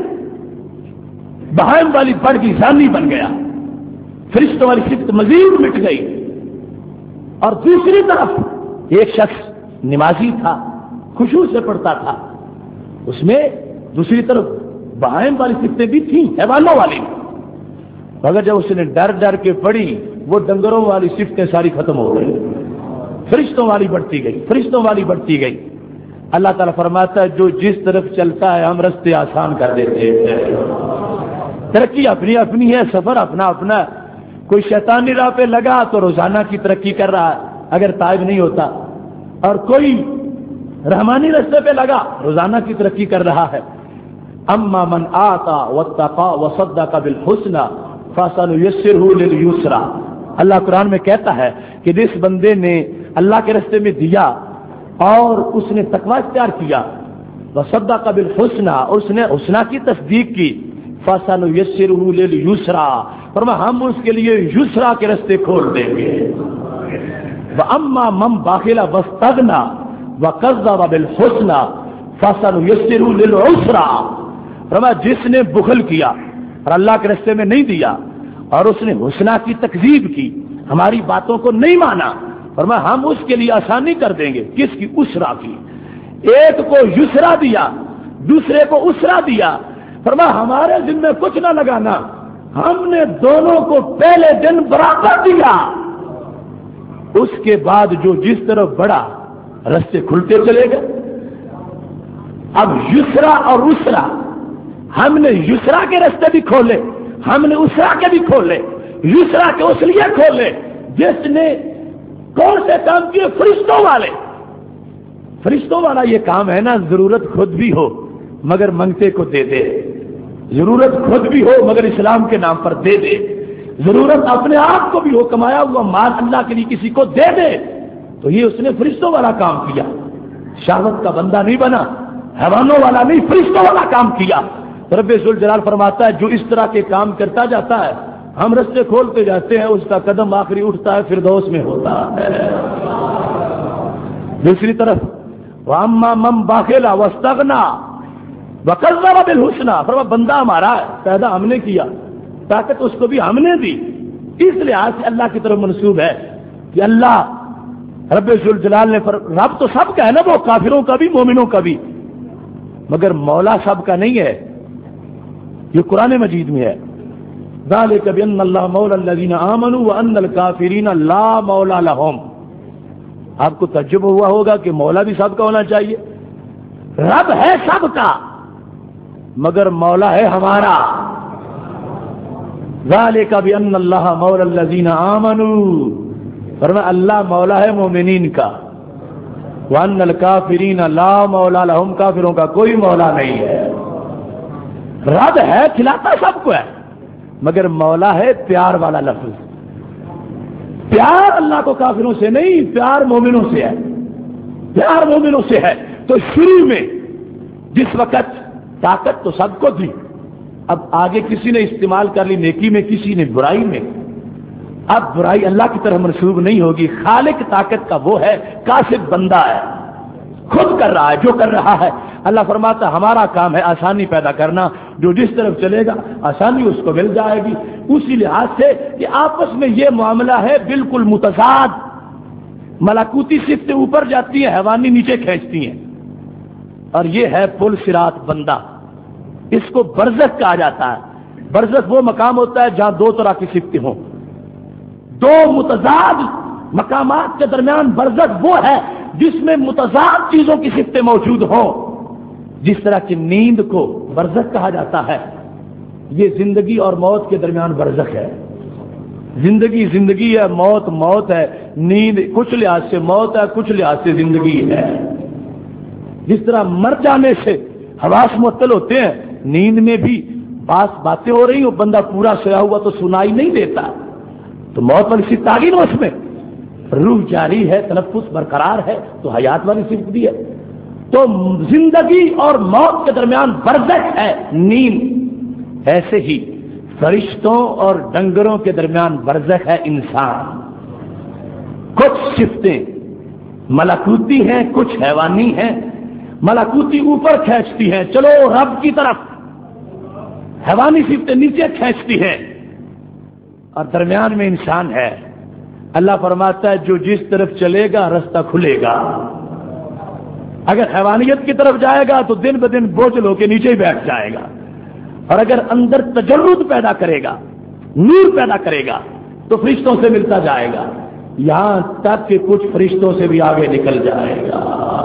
بہائم والی بڑھ گئی، زانی بن گیا، فرشتوں والی صفت مزید مٹ گئی۔ اور دوسری طرف ایک شخص نمازی تھا، خشوع سے پڑھتا تھا، اس میں دوسری طرف بہائم والی صفتیں بھی تھیں، حیوانوں والی، مگر جب اس نے ڈر ڈر کے پڑھی وہ ڈنگروں والی صفتیں ساری ختم ہو گئی، فرشتوں والی بڑھتی گئی، فرشتوں والی بڑھتی گئی۔ اللہ تعالیٰ فرماتا ہے جو جس طرف چلتا ہے ہم رستے آسان کر دیتے ہیں۔ ترقی اپنی اپنی ہے، سفر اپنا اپنا ہے، کوئی شیطانی راہ پہ لگا تو روزانہ کی ترقی کر رہا ہے اگر تائب نہیں ہوتا، اور کوئی رحمانی رستے پہ لگا روزانہ کی ترقی کر رہا ہے۔ اما من آتا واتقى وصدق بالحسنى فسنيسره لليسرى، اللہ قرآن میں کہتا ہے کہ جس بندے نے اللہ کے راستے میں دیا اور اس نے تقوی اختیار کیا، وصدق بالحسنى، اور اس نے حسنہ کی تصدیق کی، فسنيسره لليسرى، فرمایا ہم اس کے لیے یسرا کے راستے کھول دیں گے۔ واما من بخل واستغنى وكذب بالحسنى فسنيسره للعسرى، فرمایا جس نے بخل کیا اور اللہ کے راستے میں نہیں دیا اور اس نے حسنہ کی تکذیب کی، ہماری باتوں کو نہیں مانا، فرمایا ہم اس کے لیے آسانی کر دیں گے۔ کس کی؟ اسرا کی۔ ایک کو یسرا دیا دوسرے کو اسرا دیا، فرمایا ہمارے ذمہ کچھ نہ لگانا، ہم نے دونوں کو پہلے دن برابر دیا، اس کے بعد جو جس طرف بڑھا رستے کھلتے چلے گئے۔ اب یسرا اور اسرا، ہم نے یسرا کے رستے بھی کھولے، ہم نے اسرا کے بھی کھولے۔ یسرا کے اس لیے کھولے جس نے کون سے کام کیے؟ فرشتوں والے۔ فرشتوں والا یہ کام ہے نا، ضرورت خود بھی ہو مگر منگتے کو دے دے، ضرورت خود بھی ہو مگر اسلام کے نام پر دے دے، ضرورت اپنے آپ کو بھی ہو، کمایا ہوا مال اللہ کے لیے کسی کو دے دے، تو یہ اس نے فرشتوں والا کام کیا، شہوت کا بندہ نہیں بنا، حیوانوں والا نہیں، فرشتوں والا کام کیا۔ رب ذوالجلال فرماتا ہے جو اس طرح کے کام کرتا جاتا ہے ہم رستے کھولتے جاتے ہیں، اس کا قدم آخری اٹھتا ہے فردوس میں ہوتا ہے۔ دوسری طرف واما من بخل واستغنى وكذب بالحسنى، فرمایا بندہ ہمارا ہے، پیدا ہم نے کیا، طاقت اس کو بھی ہم نے دی، اس لحاظ سے اللہ کی طرف منسوب ہے کہ اللہ رب ذوالجلال نے رب تو سب کا ہے نا، وہ کافروں کا بھی مومنوں کا بھی، مگر مولا سب کا نہیں ہے، یہ قرآن مجید میں ہے۔ ذالک بان اللہ مولا الذین آمنوا وان الکافرین لا مولا لهم۔ آپ کو تعجب ہوا ہوگا کہ مولا بھی سب کا ہونا چاہیے، رب ہے سب کا مگر مولا ہے ہمارا۔ ذالک بان اللہ مولا الذین آمنوا، فرمایا اللہ مولا ہے مومنین کا، وان الکافرین لا مولا لهم، کافروں کا کوئی مولا نہیں ہے۔ رب ہے کھلاتا سب کو ہے مگر مولا ہے پیار والا لفظ، پیار اللہ کو کافروں سے نہیں، پیار مومنوں سے ہے، پیار مومنوں سے ہے۔ تو شروع میں جس وقت طاقت تو سب کو دی، اب آگے کسی نے استعمال کر لی نیکی میں، کسی نے برائی میں، اب برائی اللہ کی طرف منسوب نہیں ہوگی. خالق طاقت کا وہ ہے، کاسب بندہ ہے، خود کر رہا ہے جو کر رہا ہے. اللہ فرماتا ہے ہمارا کام ہے آسانی پیدا کرنا، جو جس طرف چلے گا آسانی اس کو مل جائے گی. اسی لحاظ سے کہ آپس میں یہ معاملہ ہے بالکل متضاد. ملکوتی صفتیں اوپر جاتی ہیں، حیوانی نیچے کھینچتی ہیں. اور یہ ہے پل صراط بندہ، اس کو برزخ کہا جاتا ہے. برزخ وہ مقام ہوتا ہے جہاں دو طرح کی صفتیں ہوں، دو متضاد مقامات کے درمیان برزخ وہ ہے جس میں متضاد چیزوں کی صفتیں موجود ہوں. جس طرح کی نیند کو برزخ کہا جاتا ہے، یہ زندگی اور موت کے درمیان برزخ ہے. زندگی زندگی ہے، موت موت ہے. نیند کچھ لحاظ سے موت ہے، کچھ لحاظ سے زندگی ہے. جس طرح مر جانے سے حواس معطل ہوتے ہیں، نیند میں بھی باتیں ہو رہی ہوں، بندہ پورا سویا ہوا تو سنائی نہیں دیتا. تو موت والی صفت آ گئی نا، اس میں روح جاری ہے، تنفس برقرار ہے، تو حیات والی صفت بھی ہے. تو زندگی اور موت کے درمیان برزخ ہے نیند. ایسے ہی فرشتوں اور ڈنگروں کے درمیان برزخ ہے انسان. کچھ صفتیں ملکوتی ہیں، کچھ حیوانی ہیں. ملکوتی اوپر کھینچتی ہیں، چلو رب کی طرف، حیوانی صفتیں نیچے کھینچتی ہیں، اور درمیان میں انسان ہے. اللہ فرماتا ہے جو جس طرف چلے گا رستہ کھلے گا. اگر حیوانیت کی طرف جائے گا تو دن بدن بوجھل ہو کے نیچے ہی بیٹھ جائے گا، اور اگر اندر تجرد پیدا کرے گا، نور پیدا کرے گا، تو فرشتوں سے ملتا جائے گا، یہاں تک کہ کچھ فرشتوں سے بھی آگے نکل جائے گا.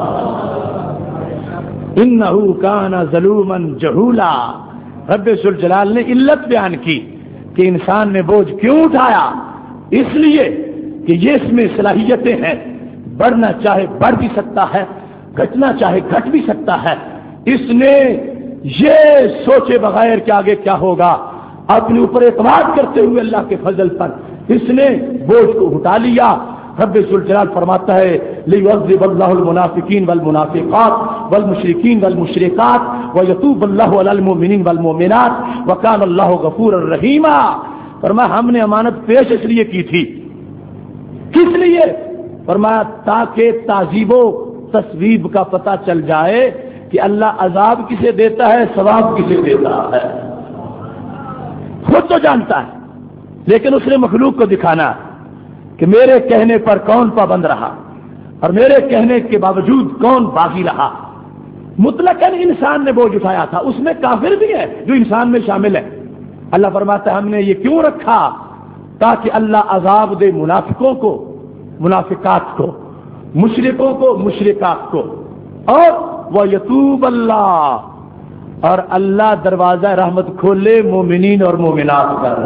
انہو کان ظلوما جہولا. رب ذوالجلال نے علت بیان کی کہ انسان نے بوجھ کیوں اٹھایا. اس لیے کہ یہ اس میں صلاحیتیں ہیں، بڑھنا چاہے بڑھ بھی سکتا ہے، گھٹنا چاہے گھٹ بھی سکتا ہے. اس نے یہ سوچے بغیر کہ آگے کیا ہوگا، اپنے اوپر اعتماد کرتے ہوئے اللہ کے فضل پر اس نے بوجھ کو اٹھا لیا. رب ذوالجلال فرماتا ہے لیعذب اللہ المنافقین والمنافقات والمشرکین والمشرکات ویتوب اللہ علی المؤمنین والمؤمنات وکان اللہ غفورا رحیما. فرمایا ہم نے امانت پیش اس لیے کی تھی. کس لیے؟ فرمایا تاکہ تعذیب و تصویب کا پتہ چل جائے کہ اللہ عذاب کسے دیتا ہے، ثواب کسے دیتا ہے. خود تو جانتا ہے، لیکن اس نے مخلوق کو دکھانا کہ میرے کہنے پر کون پابند رہا اور میرے کہنے کے باوجود کون باغی رہا. مطلقاً انسان نے بوجھ اٹھایا تھا، اس میں کافر بھی ہے جو انسان میں شامل ہے. اللہ فرماتا ہے ہم نے یہ کیوں رکھا؟ تاکہ اللہ عذاب دے منافقوں کو، منافقات کو، مشرکوں کو، مشرکات کو، اور وَيَتُوبَ اللہ، اور اللہ دروازہ رحمت کھولے مومنین اور مومنات پر.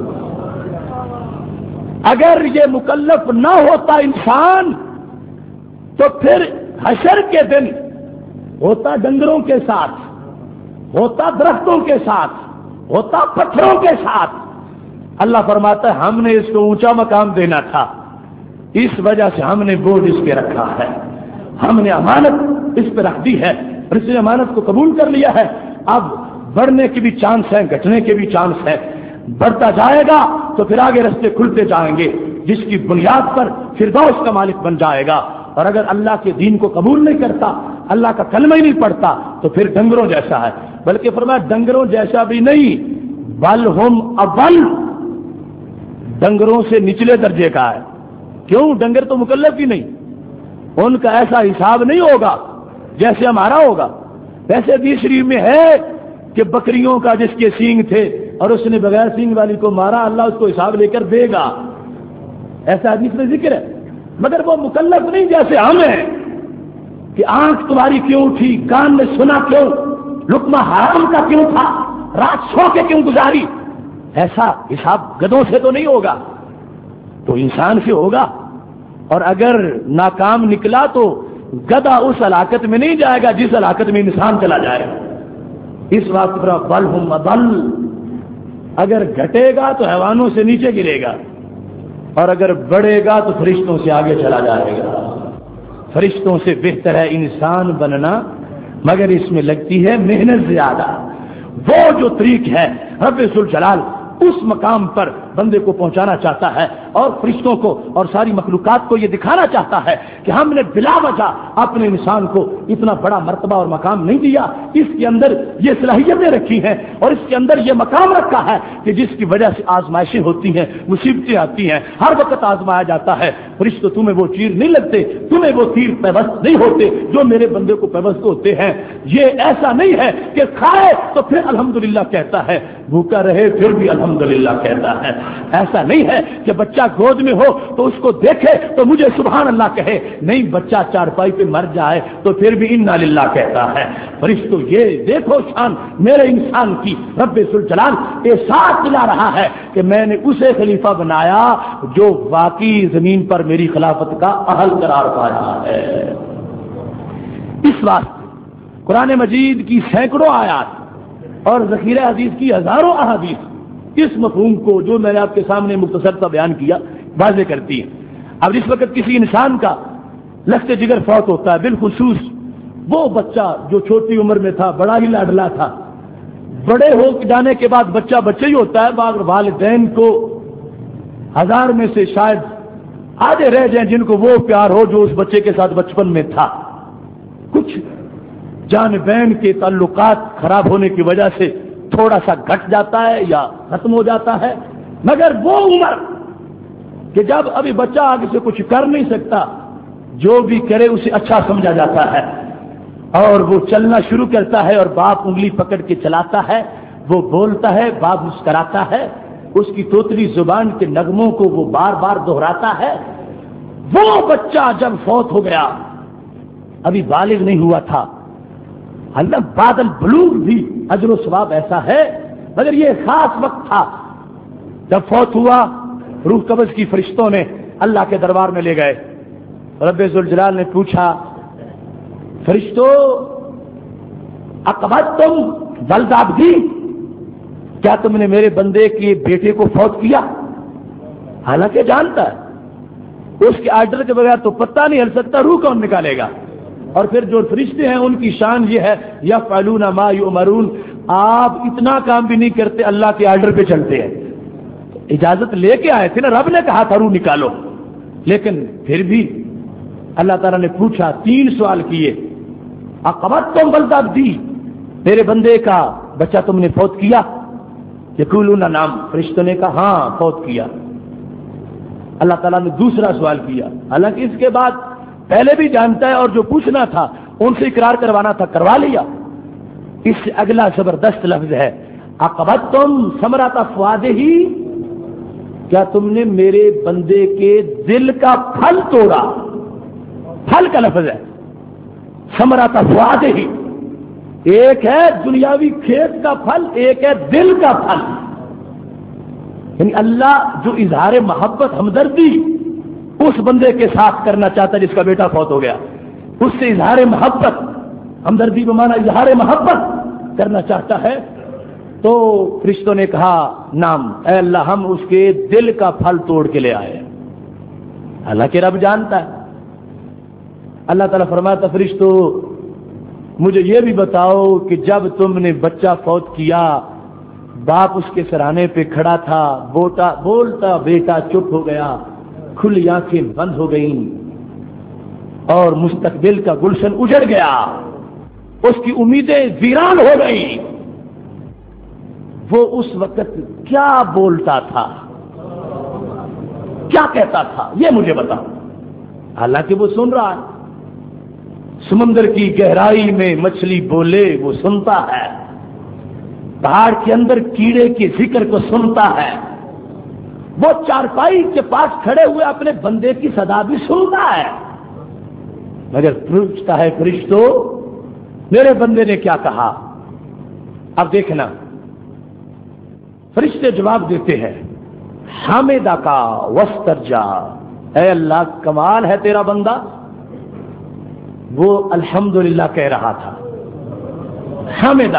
اگر یہ مکلف نہ ہوتا انسان تو پھر حشر کے دن ہوتا ڈنگروں کے ساتھ، ہوتا درختوں کے ساتھ، ہوتا پتھروں کے ساتھ. اللہ فرماتا ہے ہم نے اس کو اونچا مقام دینا تھا، اس وجہ سے ہم نے بوجھ اس پہ رکھا ہے، ہم نے امانت اس پہ رکھ دی ہے، اور اس نے امانت کو قبول کر لیا ہے. اب بڑھنے کے بھی چانس ہیں، گھٹنے کے بھی چانس ہے. بڑھتا جائے گا تو پھر آگے رستے کھلتے جائیں گے، جس کی بنیاد پر فردوس کا مالک بن جائے گا. اور اگر اللہ کے دین کو قبول نہیں کرتا، اللہ کا کلمہ ہی نہیں پڑھتا، تو پھر ڈنگروں جیسا ہے. بلکہ فرمایا ڈنگروں جیسا بھی نہیں، بل ہم اول، ڈنگروں سے نچلے درجے کا ہے. کیوں؟ ڈنگر تو مکلف ہی نہیں، ان کا ایسا حساب نہیں ہوگا جیسے ہمارا ہوگا. ویسے بھی شریف میں ہے کہ بکریوں کا جس کے سینگ تھے اور اس نے بغیر سینگ والی کو مارا، اللہ اس کو حساب لے کر دے گا، ایسا حدیث میں ذکر ہے. مگر وہ مکلف نہیں جیسے ہم ہیں کہ آنکھ تمہاری کیوں اٹھی، کان نے سنا کیوں، لقمہ حرام کا کیوں تھا، رات سو کے کیوں گزاری. ایسا حساب گدھوں سے تو نہیں ہوگا، تو انسان سے ہوگا. اور اگر ناکام نکلا تو گدھا اس ہلاکت میں نہیں جائے گا جس ہلاکت میں انسان چلا جائے گا. اس وقت پر بل ہم اضل، اگر گھٹے گا تو حیوانوں سے نیچے گرے گا، اور اگر بڑھے گا تو فرشتوں سے آگے چلا جائے گا. فرشتوں سے بہتر ہے انسان بننا، مگر اس میں لگتی ہے محنت زیادہ. وہ جو طریق ہے رب ذوالجلال اس مقام پر بندے کو پہنچانا چاہتا ہے اور فرشتوں کو اور ساری مخلوقات کو یہ دکھانا چاہتا ہے کہ ہم نے بلا وجہ اپنے انسان کو اتنا بڑا مرتبہ اور مقام نہیں دیا، اس کے اندر یہ صلاحیتیں رکھی ہیں اور اس کے اندر یہ مقام رکھا ہے کہ جس کی وجہ سے آزمائشیں ہوتی ہیں، مصیبتیں آتی ہیں، ہر وقت آزمایا جاتا ہے۔ فرشتوں تمہیں وہ چیر نہیں لگتے، تمہیں وہ تیر پیوست نہیں ہوتے جو میرے بندے کو پیوست ہوتے ہیں۔ یہ ایسا نہیں ہے کہ کھائے تو پھر الحمدللہ کہتا ہے، بھوکا رہے پھر بھی الحمدللہ کہتا ہے۔ ایسا نہیں ہے کہ بچہ گود میں ہو تو اس کو دیکھے تو مجھے سبحان اللہ کہے، نہیں بچہ چارپائی پہ مر جائے تو پھر بھی انا للہ کہتا ہے۔ فرشتوں یہ دیکھو شان میرے انسان کی، رب ذوالجلال احساس دلا رہا ہے کہ میں نے اسے خلیفہ بنایا جو واقعی زمین پر میری خلافت کا اہل قرار پایا ہے۔ اس واسطے قرآن مجید کی سینکڑوں آیات اور ذخیرہ حدیث کی ہزاروں احادیث اس مفہوم کو جو میں نے آپ کے سامنے مختصر سا بیان کیا واضح کرتی ہے۔ اب اس وقت کسی انسان کا لخت جگر فوت ہوتا ہے، بالخصوص وہ بچہ جو چھوٹی عمر میں تھا، بڑا ہی لاڈلا تھا، بڑے ہو جانے کے بعد بچہ بچہ ہی ہوتا ہے، بعض والدین کو ہزار میں سے شاید آدھے رہ جائیں جن کو وہ پیار ہو جو اس بچے کے ساتھ بچپن میں تھا۔ کچھ جانبین کے تعلقات خراب ہونے کی وجہ سے تھوڑا سا گھٹ جاتا ہے یا ختم ہو جاتا ہے، مگر وہ عمر کہ جب ابھی بچہ آگے سے کچھ کر نہیں سکتا، جو بھی کرے اسے اچھا سمجھا جاتا ہے اور وہ چلنا شروع کرتا ہے اور باپ انگلی پکڑ کے چلاتا ہے، وہ بولتا ہے، باپ مسکراتا ہے، اس کی توتلی زبان کے نغموں کو وہ بار بار دہراتا ہے۔ وہ بچہ جب فوت ہو گیا، ابھی بالغ نہیں ہوا تھا، اللہ بعد البلوغ بھی اجر و ثواب ایسا ہے، مگر یہ خاص وقت تھا جب فوت ہوا، روح قبض کی فرشتوں نے اللہ کے دربار میں لے گئے۔ رب ذوالجلال نے پوچھا، فرشتوں اقبضتم ولد عبدی، کیا تم نے میرے بندے کے بیٹے کو فوت کیا؟ حالانکہ جانتا ہے اس کے آرڈر کے بغیر تو پتہ نہیں ہل سکتا روح کون نکالے گا۔ اور پھر جو فرشتے ہیں ان کی شان یہ ہے، یفعلون ما یؤمرون، آپ اتنا کام بھی نہیں کرتے، اللہ کے آرڈر پہ چلتے ہیں۔ اجازت لے کے آئے تھے نا، رب نے کہا تھا روح نکالو، لیکن پھر بھی اللہ تعالیٰ نے پوچھا، 3 سوال کیے، اقبضتم ولد عبدی، میرے بندے کا بچہ تم نے فوت کیا؟ یقولون نعم، فرشتوں نے کہا ہاں فوت کیا۔ اللہ تعالیٰ نے دوسرا سوال کیا، حالانکہ اس کے بعد پہلے بھی جانتا ہے اور جو پوچھنا تھا ان سے اقرار کروانا تھا کروا لیا۔ اس سے اگلا زبردست لفظ ہے، اقبضتم ثمرۃ فؤادہ، کیا تم نے میرے بندے کے دل کا پھل توڑا؟ پھل کا لفظ ہے، ثمرۃ فؤادہ، ایک ہے دنیاوی کھیت کا پھل، ایک ہے دل کا پھل۔ یعنی اللہ جو اظہار محبت ہمدردی اس بندے کے ساتھ کرنا چاہتا ہے جس کا بیٹا فوت ہو گیا، اس سے اظہار محبت، ہمدردی بمانا اظہار محبت کرنا چاہتا ہے، تو فرشتوں نے کہا نام، اے اللہ ہم اس کے دل کا پھل توڑ کے لے آئے۔ حالانکہ رب جانتا ہے۔ اللہ تعالیٰ فرماتا، فرشتوں مجھے یہ بھی بتاؤ کہ جب تم نے بچہ فوت کیا، باپ اس کے سرانے پہ کھڑا تھا، بولتا بیٹا چپ ہو گیا، کھلی آنکھیں بند ہو گئیں اور مستقبل کا گلشن اجڑ گیا، اس کی امیدیں ویران ہو گئیں، وہ اس وقت کیا بولتا تھا، کیا کہتا تھا، یہ مجھے بتاؤ۔ حالانکہ وہ سن رہا ہے، سمندر کی گہرائی میں مچھلی بولے وہ سنتا ہے، پہاڑ کے اندر کیڑے کے ذکر کو سنتا ہے، وہ چارپائی کے پاس کھڑے ہوئے اپنے بندے کی صدا بھی سنتا ہے، مگر پوچھتا ہے فرشتوں میرے بندے نے کیا کہا؟ اب دیکھنا، فرشتے جواب دیتے ہیں، حامدہ کا وسترجا، اے اللہ کمال ہے تیرا بندہ، وہ الحمدللہ کہہ رہا تھا، حامدہ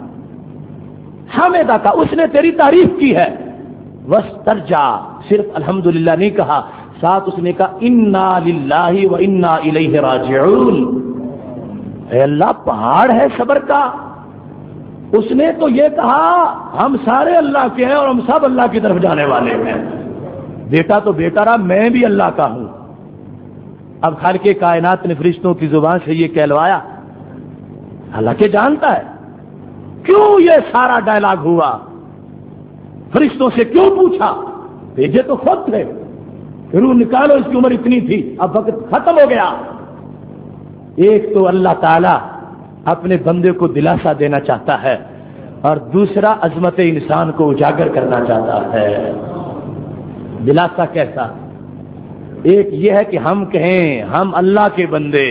کا اس نے تیری تعریف کی ہے، وسترجا صرف الحمدللہ نہیں کہا، ساتھ اس نے کہا انا للہ و انا الیہ راجعون، اے اللہ پہاڑ ہے صبر کا، اس نے تو یہ کہا ہم سارے اللہ کے ہیں اور ہم سب اللہ کی طرف جانے والے ہیں. بیٹا تو بیٹا رہا، میں بھی اللہ کا ہوں. اب خالق کائنات نے فرشتوں کی زبان سے یہ کہلوایا، حالانکہ جانتا ہے کیوں یہ سارا ڈائلاگ ہوا. فرشتوں سے کیوں پوچھا؟ بھیجے تو خود تھے. پھر وہ نکالو، اس کی عمر اتنی تھی، اب وقت ختم ہو گیا. ایک تو اللہ تعالی اپنے بندے کو دلاسا دینا چاہتا ہے، اور دوسرا عظمت انسان کو اجاگر کرنا چاہتا ہے. دلاسا کیسا؟ ایک یہ ہے کہ ہم کہیں ہم اللہ کے بندے،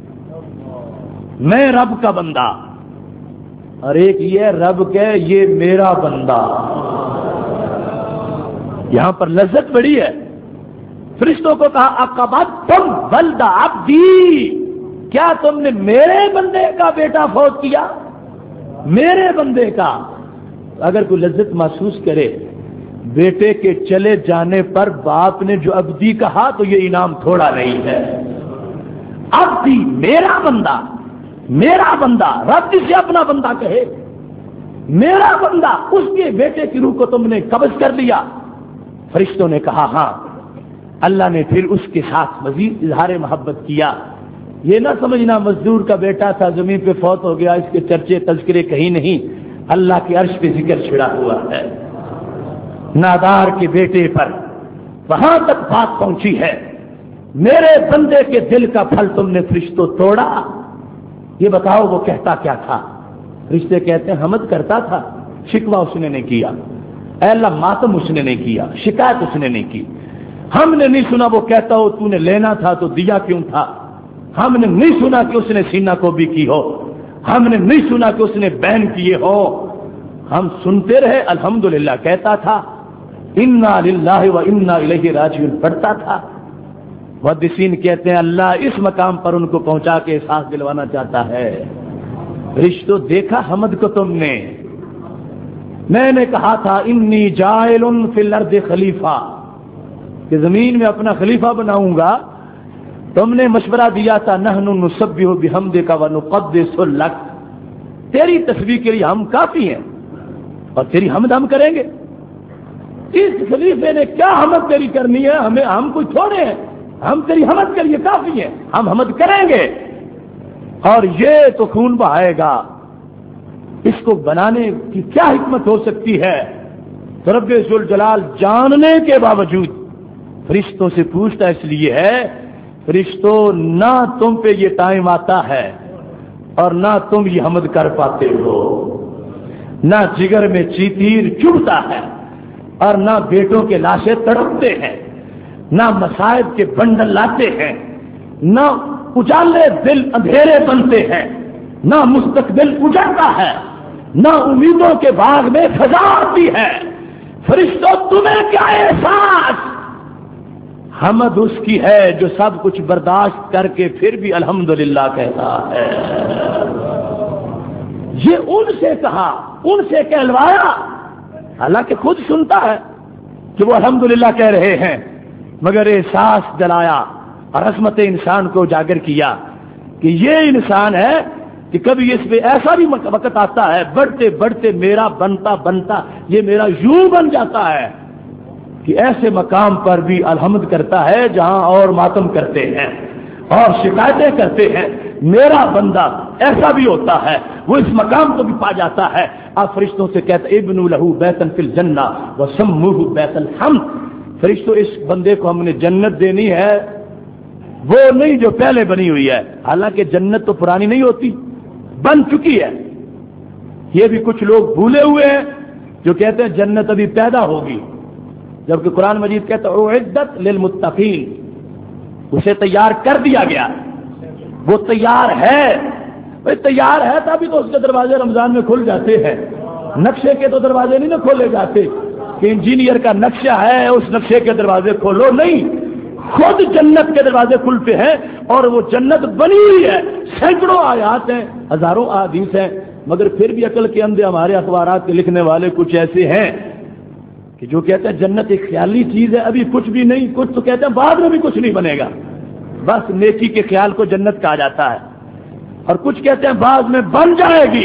میں رب کا بندہ، اور ایک یہ رب کہ یہ میرا بندہ. یہاں پر لذت بڑی ہے. فرشتوں کو کہا اقبضتم ولد عبدی، کیا تم نے میرے بندے کا بیٹا فوت کیا؟ میرے بندے کا. اگر کوئی لذت محسوس کرے بیٹے کے چلے جانے پر باپ نے جو عبدی کہا تو یہ انعام تھوڑا نہیں ہے. عبدی میرا بندہ، میرا بندہ، رب جسے اپنا بندہ کہے، میرا بندہ، اس کے بیٹے کی روح کو تم نے قبض کر لیا. فرشتوں نے کہا ہاں. اللہ نے پھر اس کے ساتھ مزید اظہار محبت کیا. یہ نہ سمجھنا مزدور کا بیٹا تھا زمین پہ فوت ہو گیا، اس کے چرچے تذکرے کہیں نہیں. اللہ کے عرش پہ ذکر چھڑا ہوا ہے. نادار کے بیٹے پر وہاں تک بات پہنچی ہے، میرے بندے کے دل کا پھل تم نے فرشتوں توڑا. یہ بتاؤ وہ کہتا کیا تھا؟ فرشتے کہتے ہیں حمد کرتا تھا، شکوہ اس نے نہیں کیا. اے اللہ ماتم اس نے نہیں کیا، شکایت اس نے نہیں کی. ہم نے نہیں سنا وہ کہتا ہو تو نے لینا تھا تو دیا کیوں تھا. ہم نے نہیں سنا کہ اس نے سینہ کو بھی کی ہو. ہم نے نہیں سنا کہ اس نے بین کیے ہو. ہم سنتے رہے. الحمدللہ کہتا تھا، انا للہ و انا الیہ راجعون پڑھتا تھا. محدثین کہتے ہیں اللہ اس مقام پر ان کو پہنچا کے احساس دلوانا چاہتا ہے. رشتوں دیکھا حمد کو تم نے. میں نے کہا تھا انی جاعل فی الارض خلیفہ، کہ زمین میں اپنا خلیفہ بناؤں گا. تم نے مشورہ دیا تھا نحن نسبح بحمدک ونقدس لک، تیری تسبیح کے لیے ہم کافی ہیں اور تیری حمد ہم کریں گے. اس خلیفے نے کیا حمد تیری کرنی ہے؟ ہم کوئی تھوڑے ہیں، ہم تیری حمد کے لیے کافی ہیں، ہم حمد کریں گے. اور یہ تو خون بہائے گا. اس کو بنانے کی کیا حکمت ہو سکتی ہے؟ تو رب ذوالجلال جاننے کے باوجود فرشتوں سے پوچھتا اس لیے ہے، فرشتوں نہ تم پہ یہ ٹائم آتا ہے اور نہ تم یہ حمد کر پاتے ہو. نہ جگر میں چیتیر چڑھتا ہے اور نہ بیٹوں کے لاشیں تڑپتے ہیں، نہ مصائب کے بنڈل لاتے ہیں، نہ اجالے دل اندھیرے بنتے ہیں، نہ مستقبل اجڑتا ہے، نہ امیدوں کے باغ میں خزاں آتی ہے. فرشتوں تمہیں کیا احساس؟ حمد اس کی ہے جو سب کچھ برداشت کر کے پھر بھی الحمدللہ کہتا ہے. یہ ان سے کہا، ان سے کہلوایا، حالانکہ خود سنتا ہے کہ وہ الحمدللہ کہہ رہے ہیں، مگر احساس دلایا اور عظمت انسان کو اجاگر کیا کہ یہ انسان ہے کہ کبھی اس پہ ایسا بھی وقت آتا ہے بڑھتے بڑھتے میرا بنتا بنتا یہ میرا یوں بن جاتا ہے کہ ایسے مقام پر بھی الحمد کرتا ہے جہاں اور ماتم کرتے ہیں اور شکایتیں کرتے ہیں. میرا بندہ ایسا بھی ہوتا ہے، وہ اس مقام کو بھی پا جاتا ہے. آپ فرشتوں سے کہتے ابن لہو بیتن فی الجنہ وسموہ بیت الحمد. فرشتوں اس بندے کو ہم نے جنت دینی ہے، وہ نہیں جو پہلے بنی ہوئی ہے. حالانکہ جنت تو پرانی نہیں ہوتی، بن چکی ہے. یہ بھی کچھ لوگ بھولے ہوئے ہیں جو کہتے ہیں جنت ابھی پیدا ہوگی، جبکہ قرآن مجید کہتا ہے اعدت للمتقین، اسے تیار کر دیا گیا. وہ تیار ہے، تیار ہے تبھی تو اس کے دروازے رمضان میں کھل جاتے ہیں. نقشے کے تو دروازے نہیں نہ کھولے جاتے کہ انجینئر کا نقشہ ہے اس نقشے کے دروازے کھولو، نہیں، خود جنت کے دروازے کھلتے ہیں اور وہ جنت بنی ہوئی ہے. سینکڑوں آیات ہیں، ہزاروں احادیث ہیں، مگر پھر بھی عقل کے اندھے ہمارے اخبارات کے لکھنے والے کچھ ایسے ہیں کہ جو کہتے ہیں جنت ایک خیالی چیز ہے، ابھی کچھ بھی نہیں. کچھ تو کہتے ہیں بعد میں بھی کچھ نہیں بنے گا، بس نیکی کے خیال کو جنت کہا جاتا ہے. اور کچھ کہتے ہیں بعد میں بن جائے گی.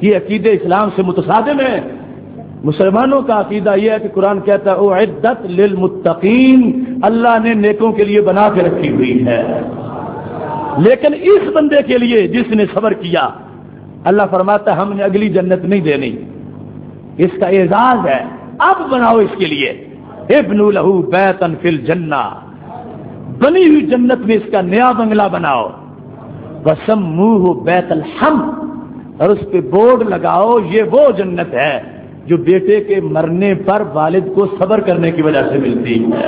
یہ عقیدے اسلام سے متصادم ہے۔ مسلمانوں کا عقیدہ یہ ہے کہ قرآن کہتا ہے اعدت للمتقین، اللہ نے نیکوں کے لیے بنا کے رکھی ہوئی ہے، لیکن اس بندے کے لیے جس نے صبر کیا اللہ فرماتا ہے ہم نے اگلی جنت نہیں دینی، اس کا اعزاز ہے، اب بناؤ اس کے لیے ابنوا لہ بیتا فی الجنہ، بنی ہوئی جنت میں اس کا نیا بنگلہ بناؤ، وسموہ بیت الحمد، اور اس پہ بورڈ لگاؤ یہ وہ جنت ہے جو بیٹے کے مرنے پر والد کو صبر کرنے کی وجہ سے ملتی ہے۔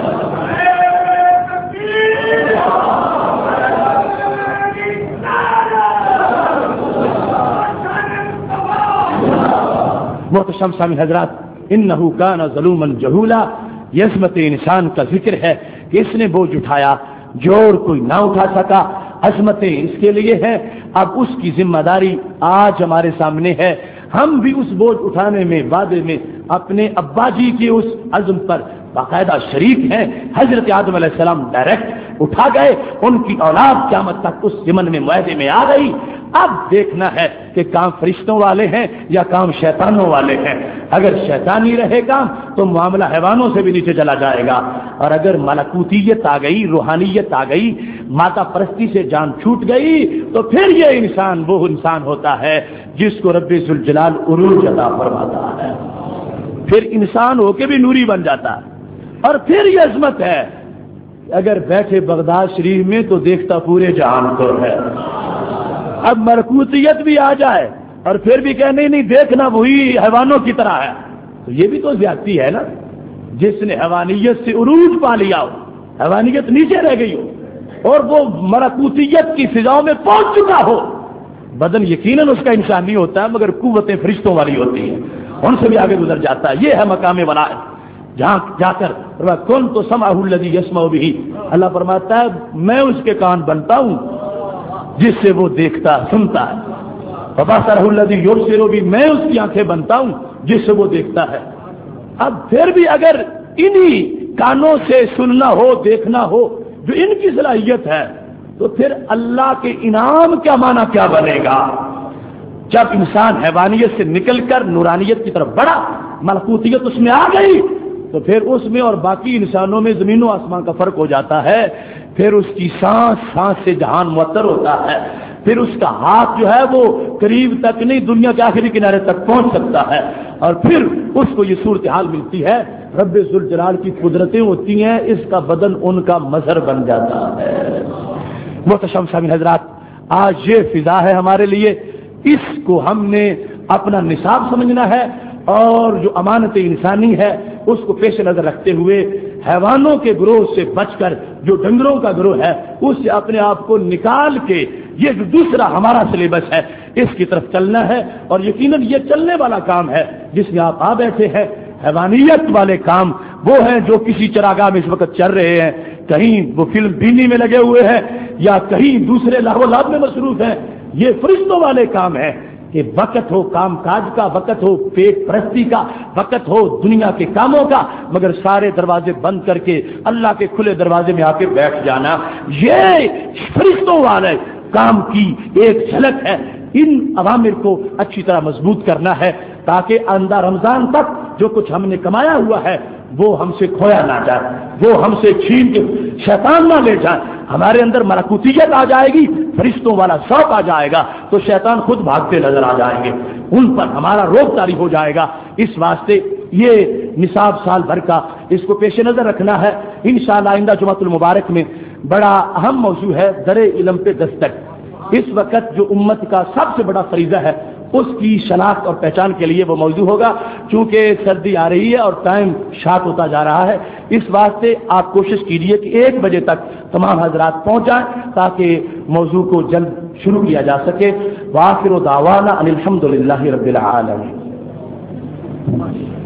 محترم سامعین حضرات، انہ کان ظلوما جہولا، یہ عظمت انسان کا ذکر ہے کہ اس نے بوجھ اٹھایا جوڑ کوئی نہ اٹھا سکا، عظمتیں اس کے لیے ہے، اب اس کی ذمہ داری آج ہمارے سامنے ہے، ہم بھی اس بوجھ اٹھانے میں وعدے میں اپنے ابا جی کے اس عزم پر باقاعدہ شریک ہیں۔ حضرت آدم علیہ السلام ڈائریکٹ اٹھا گئے، ان کی اولاد قیامت تک اس ضمن میں معاہدے میں آ گئی، اب دیکھنا ہے کہ کام فرشتوں والے ہیں یا کام شیطانوں والے ہیں۔ اگر شیطانی رہے کام تو معاملہ حیوانوں سے بھی نیچے چلا جائے گا، اور اگر ملکوتیت آ گئی، روحانیت آ گئی، ماتا پرستی سے جان چھوٹ گئی، تو پھر یہ انسان وہ انسان ہوتا ہے جس کو رب ذوالجلال عروج عطا فرماتا ہے، پھر انسان ہو کے بھی نوری بن جاتا ہے۔ اور پھر یہ عظمت ہے اگر بیٹھے بغداد شریف میں تو دیکھتا پورے جہان کو ہے، اب ملکوتیت بھی آ جائے اور پھر بھی کہ نہیں دیکھنا وہی حیوانوں کی طرح ہے، تو یہ بھی تو زیادتی ہے نا۔ جس نے حیوانیت سے عروج پا لیا ہو، حیوانیت نیچے رہ گئی ہو اور وہ ملکوتیت کی فضاؤں میں پہنچ چکا ہو، بدن یقیناً اس کا انسان نہیں ہوتا ہے مگر قوتیں فرشتوں والی ہوتی ہیں، ان سے بھی آگے گزر جاتا ہے۔ یہ ہے مقام ولایت، جہاں جا کر کن تو سمعہ الذی یسمع بہ، اللہ فرماتا ہے میں اس کے کان بنتا ہوں جس سے وہ دیکھتا سنتا ہے، وبصرہ الذی یبصر بہ، میں اس کی آنکھیں بنتا ہوں جس سے وہ دیکھتا ہے۔ اب پھر بھی اگر انہی کانوں سے سننا ہو، دیکھنا ہو جو ان کی صلاحیت ہے، تو پھر اللہ کے انعام کیا معنی کیا بنے گا؟ جب انسان حیوانیت سے نکل کر نورانیت کی طرف بڑھا، ملکوتیت اس میں آ گئی، تو پھر اس میں اور باقی انسانوں میں زمین و آسمان کا فرق ہو جاتا ہے، پھر اس کی سانس سے جہان معطر ہوتا ہے، پھر اس کا ہاتھ جو ہے وہ قریب تک نہیں دنیا کے آخری کنارے تک پہنچ سکتا ہے، اور پھر اس کو یہ صورتحال ملتی ہے، رب ذوالجلال کی قدرتیں ہوتی ہیں، اس کا بدن ان کا مظہر بن جاتا ہے۔ محترم سامعین حضرات، آج یہ فضا ہے ہمارے لیے، اس کو ہم نے اپنا نصاب سمجھنا ہے، اور جو امانت انسانی ہے اس کو پیش نظر رکھتے ہوئے حیوانوں کے گروہ سے بچ کر جو ڈنگروں کا گروہ ہے اس سے اپنے آپ کو نکال کے یہ جو دوسرا ہمارا سلیبس ہے اس کی طرف چلنا ہے، اور یقیناً یہ چلنے والا کام ہے جس میں آپ آ بیٹھے ہیں۔ حیوانیت والے کام وہ ہیں جو کسی چراگاہ میں اس وقت چل رہے ہیں، کہیں وہ فلم بینی میں لگے ہوئے ہیں یا کہیں دوسرے لاہو لعب میں مصروف ہیں۔ یہ فرشتوں والے کام ہیں کہ وقت ہو کام کاج کا، وقت ہو پیٹ پرستی کا، وقت ہو دنیا کے کاموں کا، مگر سارے دروازے بند کر کے اللہ کے کھلے دروازے میں آ کے بیٹھ جانا، یہ فرشتوں والے کام کی ایک جھلک ہے۔ ان عوامر کو اچھی طرح مضبوط کرنا ہے تاکہ آئندہ رمضان تک جو کچھ ہم نے کمایا ہوا ہے وہ ہم سے کھویا نہ جائے، وہ ہم سے چھین کے شیطان نہ لے جائے، ہمارے اندر ملکوتیت آ جائے گی، فرشتوں والا شوق آ جائے گا تو شیطان خود بھاگتے نظر آ جائیں گے، ان پر ہمارا روک طاری ہو جائے گا۔ اس واسطے یہ نصاب سال بھر کا اس کو پیش نظر رکھنا ہے۔ انشاءاللہ آئندہ جمعۃ المبارک میں بڑا اہم موضوع ہے در علم پہ دستک۔ اس وقت جو امت کا سب سے بڑا فریضہ ہے اس کی شناخت اور پہچان کے لیے وہ موضوع ہوگا، چونکہ سردی آ رہی ہے اور ٹائم شارٹ ہوتا جا رہا ہے، اس واسطے آپ کوشش کیجیے کہ 1 بجے تک تمام حضرات پہنچ جائیں تاکہ موضوع کو جلد شروع کیا جا سکے۔ وآخر دعوانا ان الحمد للہ رب العالمین۔